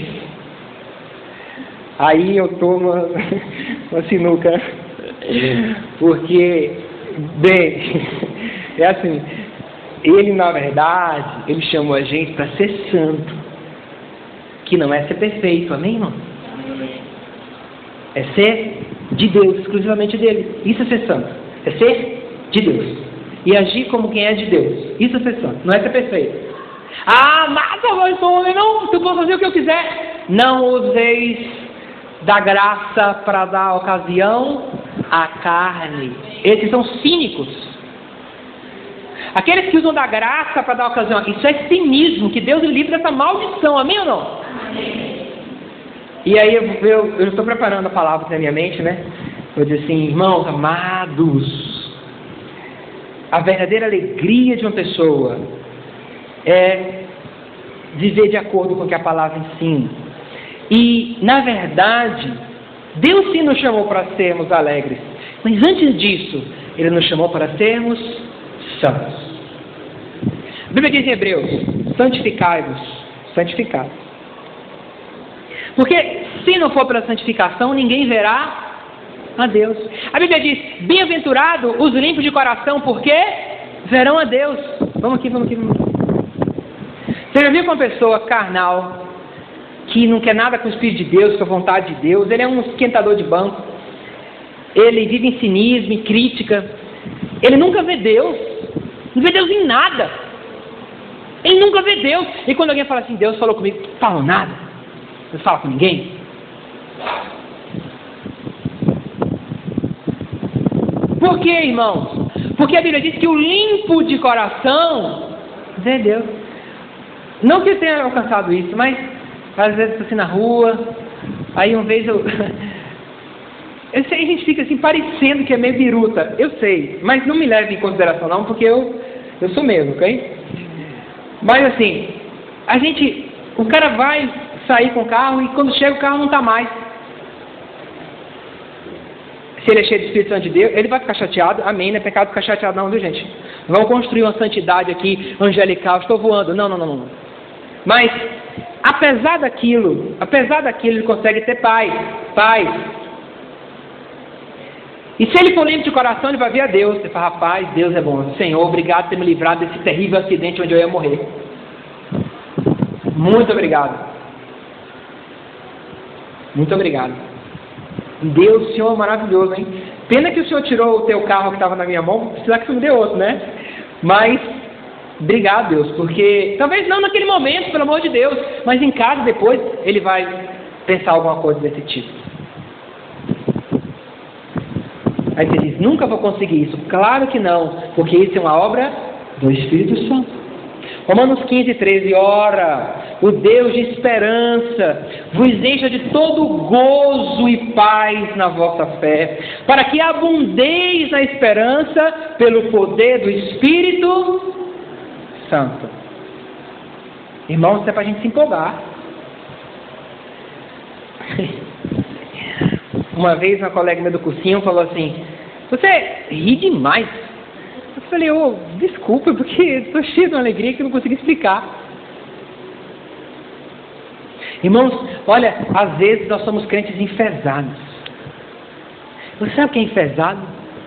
Aí eu estou uma sinuca. Porque, bem, é assim... Ele, na verdade, ele chamou a gente para ser santo. Que não é ser perfeito, amém, irmão? É ser de Deus, exclusivamente dele. Isso é ser santo. É ser de Deus. E agir como quem é de Deus. Isso é ser santo. Não é ser perfeito. Ah, mas eu sou homem, não. Eu posso fazer o que eu quiser. Não useis da graça para dar ocasião à carne. Esses são cínicos. Aqueles que usam da graça para dar ocasião. Isso é cinismo. Que Deus o livre dessa maldição. Amém ou não? Amém. E aí eu estou preparando a palavra na minha mente, né? Eu disse assim, irmãos amados, a verdadeira alegria de uma pessoa é viver de acordo com o que a palavra ensina. E, na verdade, Deus sim nos chamou para sermos alegres. Mas antes disso, Ele nos chamou para sermos santos. A Bíblia diz em Hebreus, santificai-vos, santificados. Porque se não for pela santificação, ninguém verá a Deus. A Bíblia diz, bem-aventurado os limpos de coração, porque verão a Deus. Vamos aqui. Você já viu uma pessoa carnal, que não quer nada com o Espírito de Deus, com a vontade de Deus? Ele é um esquentador de banco. Ele vive em cinismo, em crítica. Ele nunca vê Deus. Não vê Deus em nada. Ele nunca vê Deus. E quando alguém fala assim, Deus falou comigo, não fala nada. Não fala com ninguém. Por quê, irmãos? Porque a Bíblia diz que o limpo de coração vê Deus. Não que eu tenha alcançado isso, mas às vezes estou assim na rua, aí uma vez eu sei, a gente fica assim parecendo que é meio biruta, eu sei, mas não me leve em consideração não, porque eu sou mesmo, ok? Mas assim, o cara vai sair com o carro e quando chega o carro não está mais. Se ele é cheio do Espírito Santo de Deus, ele vai ficar chateado. Amém, não é pecado ficar chateado não, viu gente? Vamos construir uma santidade aqui, angelical, estou voando. Não. Mas, apesar daquilo, ele consegue ter paz. E se ele for limpo de coração, ele vai ver a Deus. Ele fala, rapaz, Deus é bom. Senhor, obrigado por ter me livrado desse terrível acidente onde eu ia morrer. Muito obrigado. Muito obrigado. Deus, Senhor, é maravilhoso, hein? Pena que o Senhor tirou o teu carro que estava na minha mão, precisa que você me dê outro, né? Mas, obrigado, Deus, porque talvez não naquele momento, pelo amor de Deus, mas em casa depois ele vai pensar alguma coisa desse tipo. Aí você diz, nunca vou conseguir isso. Claro que não, porque isso é uma obra do Espírito Santo. Romanos 15:13, ora, o Deus de esperança vos encha de todo gozo e paz na vossa fé, para que abundeis na esperança pelo poder do Espírito Santo. Irmãos, isso é para a gente se empolgar. Uma vez uma colega minha do cursinho falou assim, você ri demais. Eu falei, desculpa, porque estou cheio de uma alegria que eu não consegui explicar. Irmãos, olha, às vezes nós somos crentes enfesados. Você sabe o que é enfesado?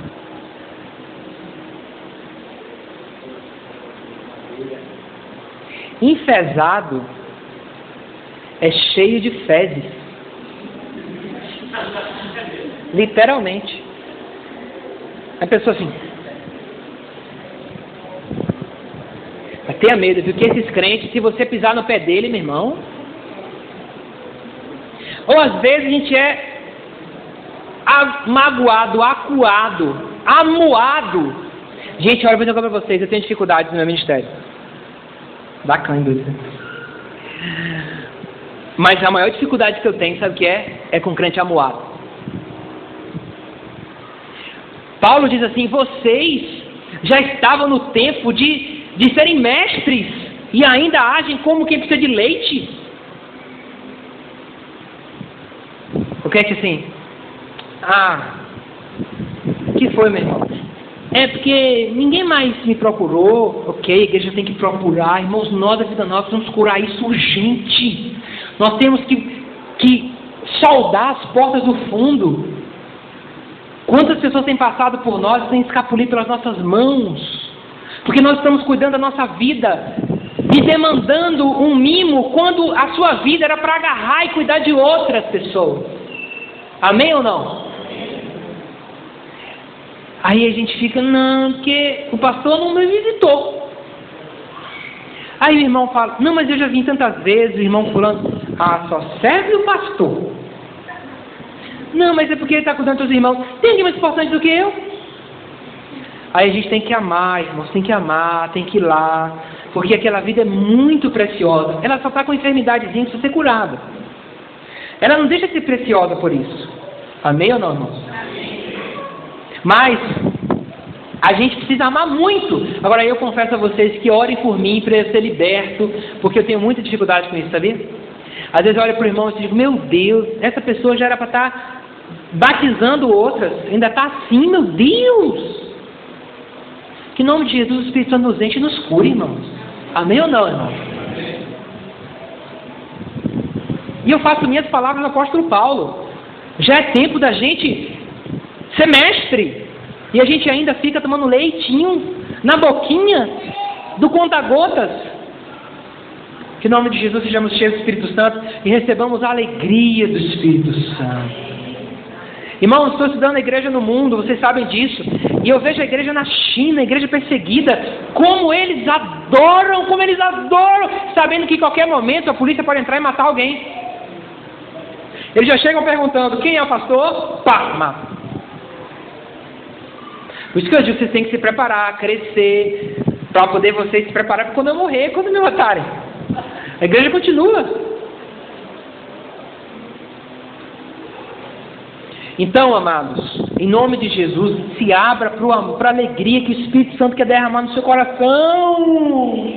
Enfesado é cheio de fezes. Literalmente. A pessoa assim... Tenha medo, viu? Que esses crentes, se você pisar no pé dele, meu irmão... Ou às vezes a gente é magoado, acuado, amuado. Gente, olha, eu vou dizer para vocês, eu tenho dificuldades no meu ministério. Dá cãibra. Mas a maior dificuldade que eu tenho, sabe o que é? É com crente amuado. Paulo diz assim, vocês já estavam no tempo de serem mestres e ainda agem como quem precisa de leite. O que é que assim? Que foi, meu irmão? É porque ninguém mais me procurou. Ok, a igreja tem que procurar. Irmãos, nós da Vida Nova precisamos curar isso urgente. Nós temos que soldar as portas do fundo. Quantas pessoas têm passado por nós e têm escapulido pelas nossas mãos? Porque nós estamos cuidando da nossa vida e demandando um mimo quando a sua vida era para agarrar e cuidar de outras pessoas. Amém ou não? Aí a gente fica, não, porque o pastor não me visitou. Aí o irmão fala, não, mas eu já vim tantas vezes, o irmão fulano, só serve o pastor. Não, mas é porque ele está cuidando dos irmãos. Tem alguém mais importante do que eu? Aí a gente tem que amar, irmãos, tem que amar, tem que ir lá, porque aquela vida é muito preciosa. Ela só está com enfermidadezinha que precisa ser curada. Ela não deixa de ser preciosa por isso. Amém ou não, irmãos? Amém. Mas a gente precisa amar muito. Agora eu confesso a vocês que orem por mim para eu ser liberto, porque eu tenho muita dificuldade com isso, sabia? Às vezes eu olho para o irmão e digo, meu Deus, essa pessoa já era para estar batizando outras, ainda está assim, meu Deus! Que em nome de Jesus o Espírito Santo nos enche e nos cura, irmãos. Amém ou não, irmãos? E eu faço minhas palavras do apóstolo Paulo. Já é tempo da gente ser mestre. E a gente ainda fica tomando leitinho na boquinha do conta-gotas. Que em nome de Jesus sejamos cheios do Espírito Santo e recebamos a alegria do Espírito Santo. Irmãos, estou estudando a igreja no mundo, vocês sabem disso. E eu vejo a igreja na China, a igreja perseguida. Como eles adoram, sabendo que em qualquer momento a polícia pode entrar e matar alguém. Eles já chegam perguntando, quem é o pastor? Pá, mata. Por isso que eu digo que vocês têm que se preparar, crescer, para poder vocês se preparar para quando eu morrer, quando me matarem. A igreja continua. Então, amados, em nome de Jesus, se abra para a alegria que o Espírito Santo quer derramar no seu coração.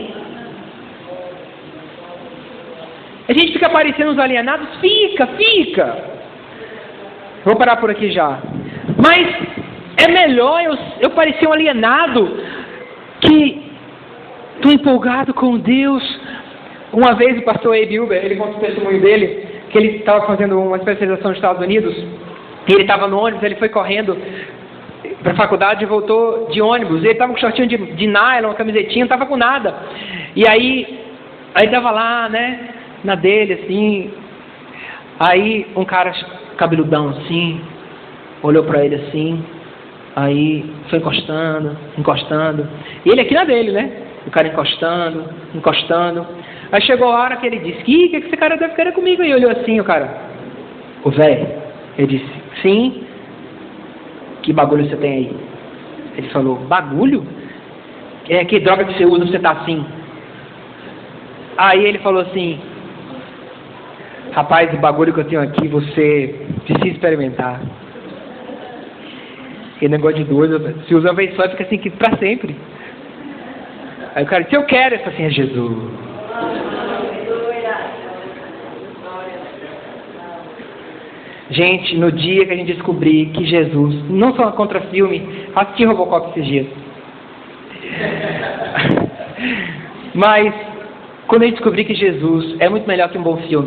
A gente fica parecendo uns alienados? Fica. Vou parar por aqui já. Mas é melhor eu parecer um alienado que estou empolgado com Deus. Uma vez o pastor Abe Uber, ele conta o testemunho dele, que ele estava fazendo uma especialização nos Estados Unidos, e ele estava no ônibus, ele foi correndo para a faculdade e voltou de ônibus. Ele estava com shortinho de nylon, camisetinha, não estava com nada. E aí Aí tava lá, né, na dele, assim. Aí um cara cabeludão assim, olhou pra ele assim. Aí foi encostando. E ele aqui na dele, né? O cara encostando. Aí chegou a hora que ele disse: que esse cara deve querer comigo? E olhou assim, o cara: ô velho. Ele disse: sim. Que bagulho você tem aí? Ele falou: bagulho? Que droga que você usa pra você tá assim? Aí ele falou assim: rapaz, o bagulho que eu tenho aqui, você precisa experimentar. Que negócio de doido, se usa uma vez só, fica assim pra sempre. Aí o cara disse: eu quero. Ele falou assim: é Jesus. Gente, no dia que a gente descobrir que Jesus, não só contra filme, assisti Robocop esses dias. Mas, quando a gente descobrir que Jesus é muito melhor que um bom filme.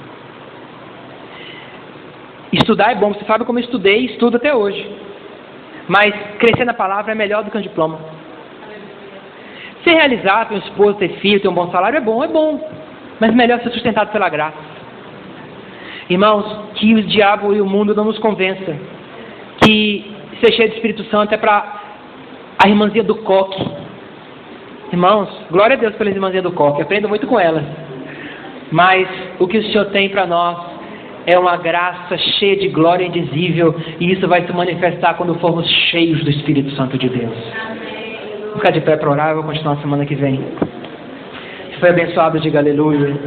Estudar é bom, você sabe como eu estudei e estudo até hoje. Mas crescer na palavra é melhor do que um diploma. Ser realizado, ter um esposo, ter filho, ter um bom salário é bom. Mas melhor ser sustentado pela graça. Irmãos, que o diabo e o mundo não nos convençam que ser cheio do Espírito Santo é para a irmãzinha do coque. Irmãos, glória a Deus pelas irmãzinhas do coque, aprendo muito com elas. Mas o que o Senhor tem para nós é uma graça cheia de glória indizível, e isso vai se manifestar quando formos cheios do Espírito Santo de Deus. Vou ficar de pé para orar, eu vou continuar semana que vem. Se foi abençoado, diga aleluia.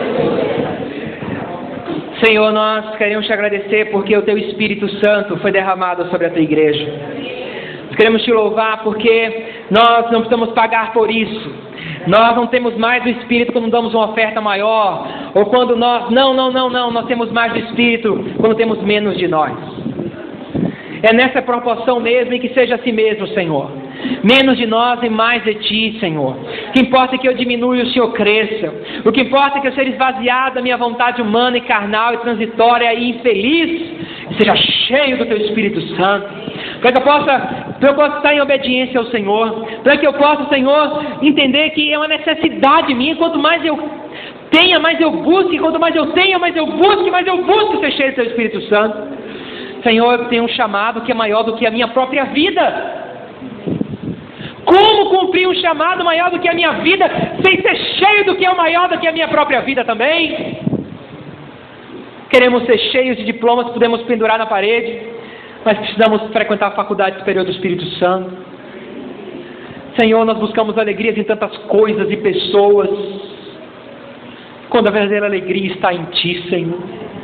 Senhor, nós queremos te agradecer porque o teu Espírito Santo foi derramado sobre a tua igreja. Nós queremos te louvar porque nós não precisamos pagar por isso. Nós não temos mais do Espírito quando damos uma oferta maior, ou quando nós... Não, nós temos mais do Espírito quando temos menos de nós. É nessa proporção mesmo, e que seja assim mesmo, Senhor. Menos de nós e mais de Ti, Senhor. O que importa é que eu diminua e o Senhor cresça. O que importa é que eu seja esvaziado da minha vontade humana e carnal e transitória e infeliz, e seja cheio do Teu Espírito Santo. Para que eu possa estar em obediência ao Senhor. Para que eu possa, Senhor, entender que é uma necessidade minha. Quanto mais eu tenha, mais eu busque. Quanto mais eu tenha, mais eu busque ser cheio do Teu Espírito Santo. Senhor, eu tenho um chamado que é maior do que a minha própria vida. Como cumprir um chamado maior do que a minha vida, sem ser cheio do que é maior do que a minha própria vida também? Queremos ser cheios de diplomas que podemos pendurar na parede, mas precisamos frequentar a faculdade superior do Espírito Santo. Senhor, nós buscamos alegrias em tantas coisas e pessoas, quando a verdadeira alegria está em Ti, Senhor.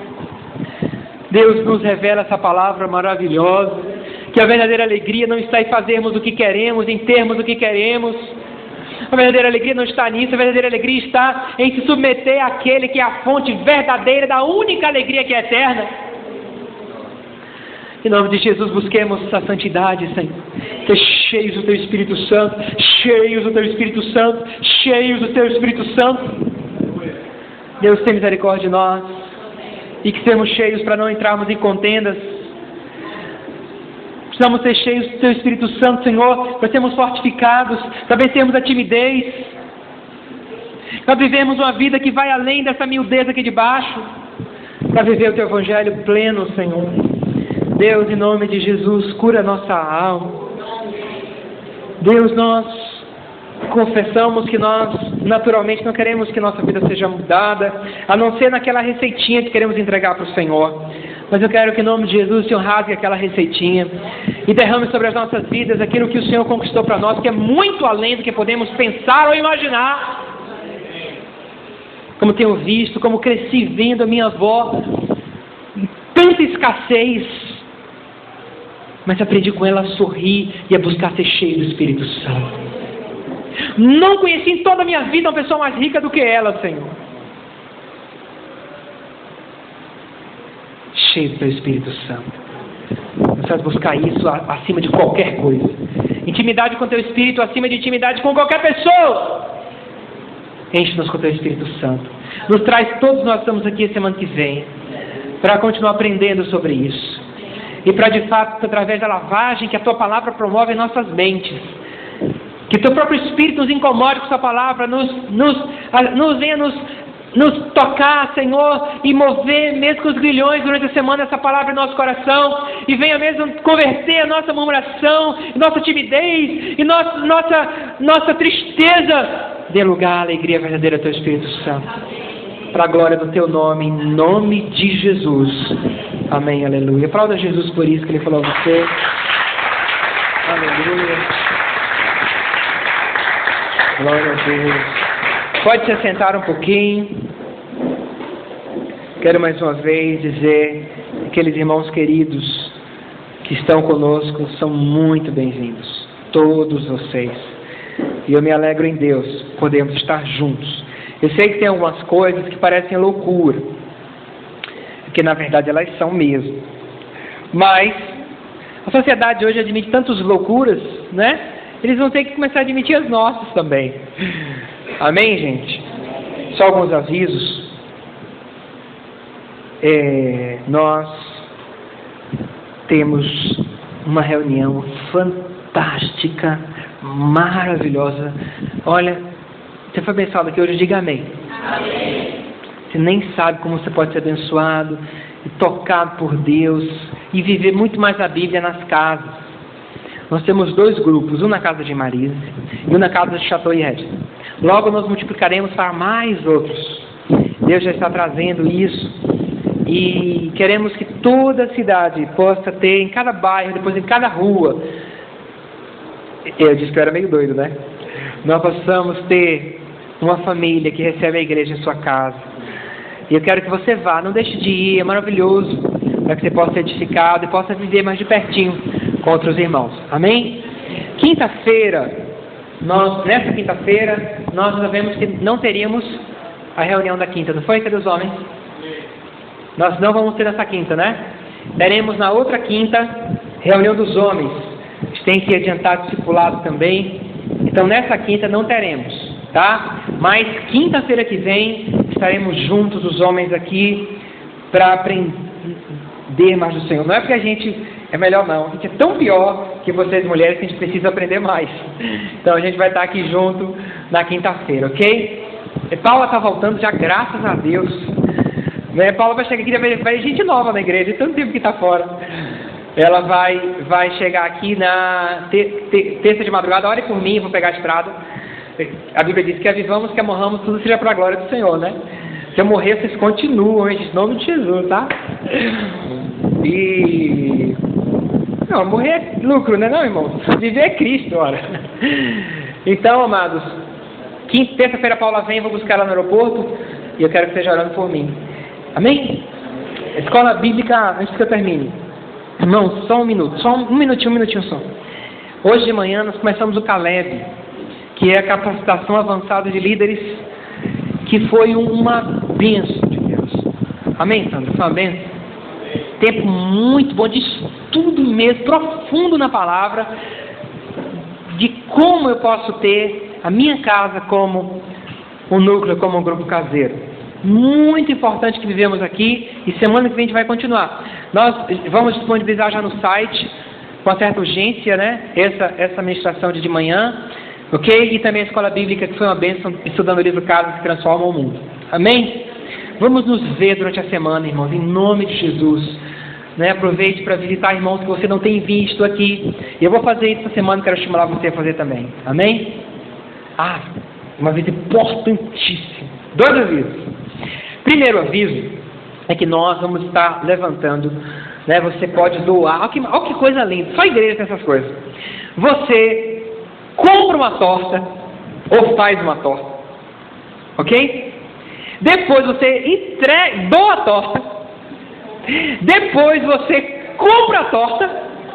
Deus nos revela essa palavra maravilhosa, que a verdadeira alegria não está em fazermos o que queremos, em termos o que queremos. A verdadeira alegria não está nisso, a verdadeira alegria está em se submeter àquele que é a fonte verdadeira da única alegria que é eterna. Em nome de Jesus, busquemos a santidade, Senhor. Ser cheios do Teu Espírito Santo, cheios do Teu Espírito Santo, cheios do Teu Espírito Santo. Deus, tem misericórdia de nós. E que sermos cheios para não entrarmos em contendas. Precisamos ser cheios do Teu Espírito Santo, Senhor, para sermos fortificados, para vencermos a timidez, para vivermos uma vida que vai além dessa miudeza aqui de baixo, para viver o Teu Evangelho pleno, Senhor. Deus, em nome de Jesus, cura a nossa alma. Deus, nós confessamos que nós naturalmente não queremos que nossa vida seja mudada, a não ser naquela receitinha que queremos entregar para o Senhor. Mas eu quero que em nome de Jesus o Senhor rasgue aquela receitinha e derrame sobre as nossas vidas aquilo que o Senhor conquistou para nós, que é muito além do que podemos pensar ou imaginar. Como tenho visto, como cresci vendo a minha avó em tanta escassez, mas aprendi com ela a sorrir e a buscar ser cheio do Espírito Santo. Não conheci em toda a minha vida uma pessoa mais rica do que ela, Senhor. Cheio do Teu Espírito Santo. Nós vamos buscar isso acima de qualquer coisa. Intimidade com Teu Espírito acima de intimidade com qualquer pessoa. Enche-nos com Teu Espírito Santo. Nos traz, todos nós estamos aqui a semana que vem, para continuar aprendendo sobre isso. E para de fato, através da lavagem que a Tua palavra promove em nossas mentes, Que Teu próprio Espírito nos incomode com Sua palavra, venha nos tocar, Senhor, e mover mesmo com os grilhões durante a semana essa palavra em nosso coração, e venha mesmo converter a nossa murmuração, nossa timidez e nossa tristeza, dê lugar à alegria verdadeira do Teu Espírito Santo, para a glória do Teu nome, em nome de Jesus. Amém, aleluia. Aplauda Jesus por isso que Ele falou a você. Aleluia. Glória a Deus. Pode se assentar um pouquinho. Quero mais uma vez dizer que aqueles irmãos queridos que estão conosco são muito bem-vindos. Todos vocês. E eu me alegro em Deus, podemos estar juntos. Eu sei que tem algumas coisas que parecem loucura, que na verdade elas são mesmo. Mas a sociedade hoje admite tantas loucuras, né? Eles vão ter que começar a admitir as nossas também. Amém, gente? Só alguns avisos. Nós temos uma reunião fantástica, maravilhosa. Olha, você foi abençoado aqui hoje, diga amém. Amém. Você nem sabe como você pode ser abençoado e tocado por Deus e viver muito mais a Bíblia nas casas. Nós temos 2 grupos, um na casa de Marisa e um na casa de Chateaubriand. Logo nós multiplicaremos para mais outros. Deus já está trazendo isso. E queremos que toda a cidade possa ter, em cada bairro, depois em cada rua. Eu disse que eu era meio doido, né? Nós possamos ter uma família que recebe a igreja em sua casa. E eu quero que você vá, não deixe de ir, é maravilhoso, para que você possa ser edificado e possa viver mais de pertinho com outros irmãos. Amém? Nessa quinta-feira, nós sabemos que não teríamos a reunião da quinta, não foi, dos homens? Nós não vamos ter nessa quinta, né? Teremos na outra quinta, reunião dos homens. A gente tem que adiantar discipulado também. Então nessa quinta não teremos, tá? Mas quinta-feira que vem estaremos juntos, os homens aqui, para aprender mais do Senhor. Não é porque a gente é melhor não, a gente é tão pior que vocês mulheres que a gente precisa aprender mais. Então a gente vai estar aqui junto na quinta-feira, ok? E Paula está voltando já, graças a Deus. Né? Paula vai chegar aqui, vai ver gente nova na igreja, tanto tempo que está fora. Ela vai chegar aqui na terça de madrugada. Ore por mim, vou pegar a estrada. A Bíblia diz que avivamos, que morramos, tudo seja para a glória do Senhor, né? Se eu morrer, vocês continuam, em nome de Jesus, tá? E... não, morrer é lucro, né, não, irmão? Viver é Cristo, ora. Então, amados, terça-feira a Paula vem, eu vou buscar ela no aeroporto e eu quero que esteja orando por mim. Amém? Escola bíblica, antes que eu termine. Irmão, só um minuto, um minutinho só. Hoje de manhã nós começamos o Caleb, que é a capacitação avançada de líderes, que foi uma bênção de Deus. Amém, Sandra? Foi uma bênção. Tempo muito bom de estudo mesmo, profundo na palavra, de como eu posso ter a minha casa como um núcleo, como um grupo caseiro. Muito importante que vivemos aqui, e semana que vem a gente vai continuar. Nós vamos disponibilizar já no site, com certa urgência, né? Essa ministração de manhã, ok? E também a escola bíblica, que foi uma bênção, estudando o livro Casas que Transformam o Mundo. Amém? Vamos nos ver durante a semana, irmãos, em nome de Jesus. Né? Aproveite para visitar irmãos que você não tem visto aqui. E eu vou fazer isso essa semana, quero estimular você a fazer também. Amém? Uma vez importantíssima. 2 avisos. Primeiro aviso é que nós vamos estar levantando, né? Você pode doar. Olha que coisa linda. Só a igreja tem essas coisas. Você compra uma torta ou faz uma torta, ok? Depois você doa a torta. Depois você compra a torta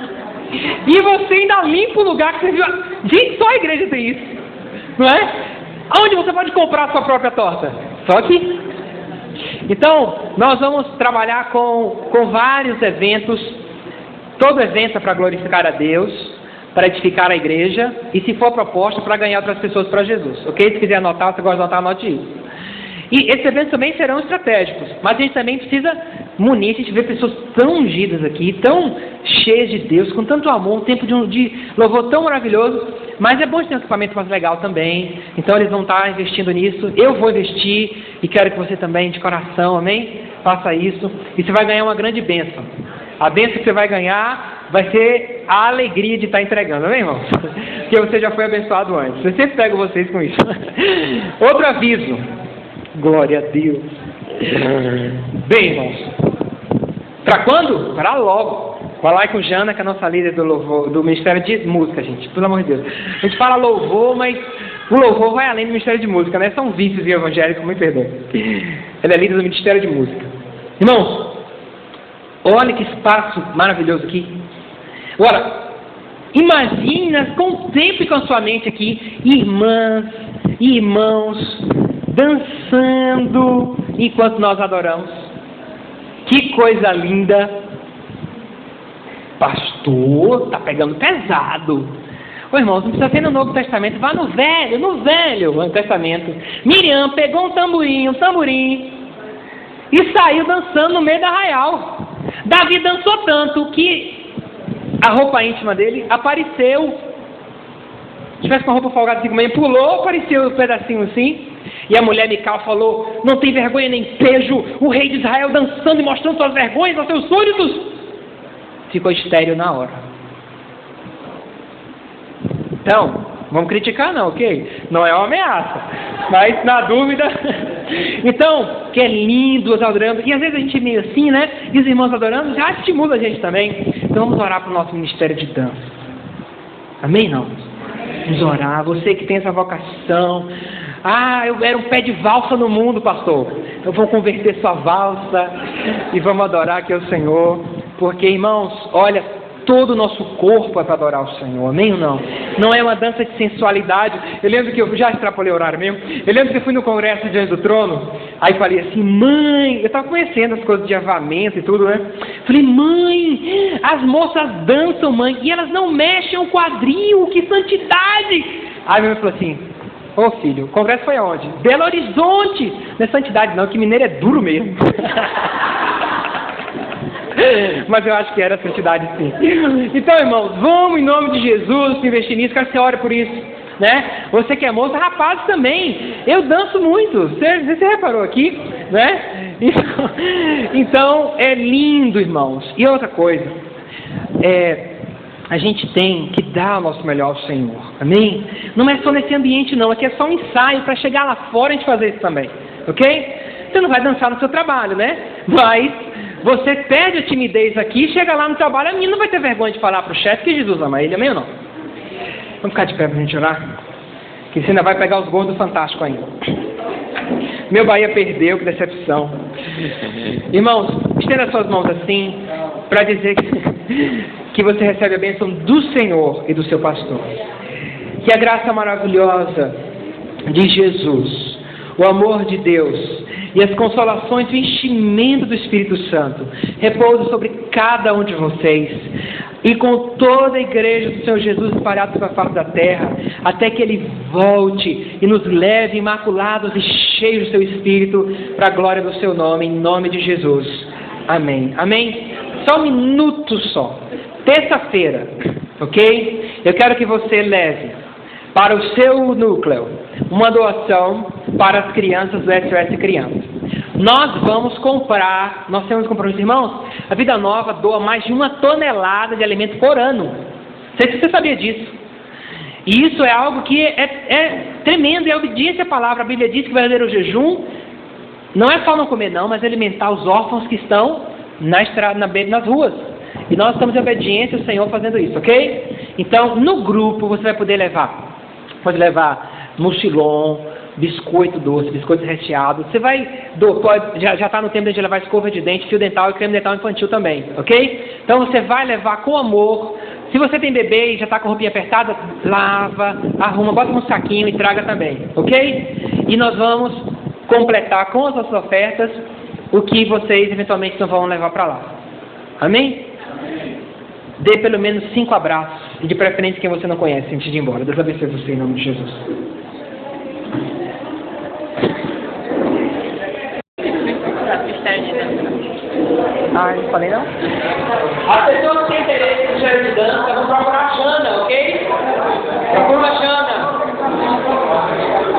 e você ainda limpa o lugar que você viu. Gente, só a igreja tem isso, não é? Onde você pode comprar a sua própria torta? Só aqui. Então, nós vamos trabalhar com vários eventos. Todo evento é para glorificar a Deus, para edificar a igreja, e se for proposta, para ganhar outras pessoas para Jesus, ok? Se quiser anotar, se gosta de anotar, anote isso. E esses eventos também serão estratégicos, mas a gente também precisa munir. A gente vê pessoas tão ungidas aqui, tão cheias de Deus, com tanto amor, um tempo de louvor tão maravilhoso. Mas é bom ter um equipamento mais legal também. Então eles vão estar investindo nisso. Eu vou investir e quero que você também, de coração, amém? Faça isso. E você vai ganhar uma grande bênção. A bênção que você vai ganhar vai ser a alegria de estar entregando, amém, irmãos? Porque você já foi abençoado antes. Eu sempre pego vocês com isso. Outro aviso. Glória a Deus. Bem, irmãos. Para quando? Para logo. Vai lá com Jana, que é a nossa líder do Ministério de Música, gente. Pelo amor de Deus. A gente fala louvor, mas o louvor vai além do Ministério de Música, né? São vícios evangélicos, me perdoe. Ela é líder do Ministério de Música. Irmãos, olha que espaço maravilhoso aqui. Agora, imagina, contemple com a sua mente aqui, irmãs e irmãos, dançando enquanto nós adoramos. Que coisa linda. Pastor, tá pegando pesado. Ô irmãos, não precisa ser no Novo Testamento, vá no Velho Testamento. Miriam pegou um tamborim e saiu dançando no meio da arraial. Davi dançou tanto que a roupa íntima dele apareceu. Se tivesse com a roupa folgada assim, como pulou, apareceu um pedacinho assim. E a mulher Mical falou: não tem vergonha nem pejo, o rei de Israel dançando e mostrando suas vergonhas aos seus súditos. Ficou estéril na hora. Então, vamos criticar não, ok? Não é uma ameaça, mas na dúvida. Então, que é lindo os adorando. E às vezes a gente é meio assim, né? E os irmãos adorando já estimula a gente também. Então vamos orar para o nosso ministério de dança. Amém, não? Vamos orar. Você que tem essa vocação. Ah, eu era um pé de valsa no mundo, pastor. Eu vou converter sua valsa e vamos adorar aqui ao Senhor. Porque, irmãos, olha, todo o nosso corpo é para adorar o Senhor, amém ou não? Não é uma dança de sensualidade. Eu lembro que eu já extrapolei o horário mesmo. Eu lembro que eu fui no congresso diante do trono. Aí falei assim: mãe, eu estava conhecendo as coisas de avamento e tudo, né? Falei: mãe, as moças dançam, mãe, e elas não mexem o quadril, que santidade! Aí minha mãe falou assim: ô filho, o congresso foi aonde? Belo Horizonte! Não é santidade não, que mineiro é duro mesmo. Mas eu acho que era santidade sim. Então, irmãos, vamos em nome de Jesus investir nisso. Quero que você ore por isso, né? Você que é moça, rapaz também. Eu danço muito. Você reparou aqui, né? Então, é lindo, irmãos. E outra coisa, a gente tem que dar o nosso melhor ao Senhor. Amém? Não é só nesse ambiente não. Aqui é só um ensaio para chegar lá fora e a gente fazer isso também. Ok? Você não vai dançar no seu trabalho, né? Mas você perde a timidez aqui, chega lá no trabalho, a menina não vai ter vergonha de falar para o chefe que Jesus ama ele, amém ou não? Vamos ficar de pé para a gente orar? Que você ainda vai pegar os gols do Fantástico ainda. Meu Bahia perdeu, que decepção. Irmãos, estenda suas mãos assim, para dizer que você recebe a bênção do Senhor e do seu pastor. Que a graça maravilhosa de Jesus, o amor de Deus e as consolações e o enchimento do Espírito Santo repousam sobre cada um de vocês e com toda a igreja do Senhor Jesus espalhada sobre a face da terra, até que Ele volte e nos leve imaculados e cheios do seu Espírito para a glória do seu nome, em nome de Jesus. Amém. Amém? Só um minuto só. Terça-feira, ok? Eu quero que você leve para o seu núcleo uma doação para as crianças do SOS Crianças. Nós vamos comprar, nós temos compromisso, irmãos, a Vida Nova doa mais de 1 tonelada de alimento por ano. Não sei se você sabia disso. E isso é algo que é tremendo, é obediência à palavra. A Bíblia diz que vai haver o jejum, não é só não comer não, mas alimentar os órfãos que estão na estrada, nas ruas. E nós estamos em obediência ao Senhor fazendo isso, ok? Então, no grupo você vai poder levar. Pode levar mochilão, biscoito doce, biscoito recheado. Você vai, já está no tempo de levar escova de dente, fio dental e creme dental infantil também, ok? Então você vai levar com amor. Se você tem bebê e já está com a roupinha apertada, lava, arruma, bota num saquinho e traga também, ok? E nós vamos completar com as nossas ofertas o que vocês eventualmente não vão levar para lá. Amém? Dê pelo menos 5 abraços, e de preferência quem você não conhece, antes de ir embora. Deus abençoe você em nome de Jesus. Ah, não falei não? As pessoas que têm interesse em de dança vão procurar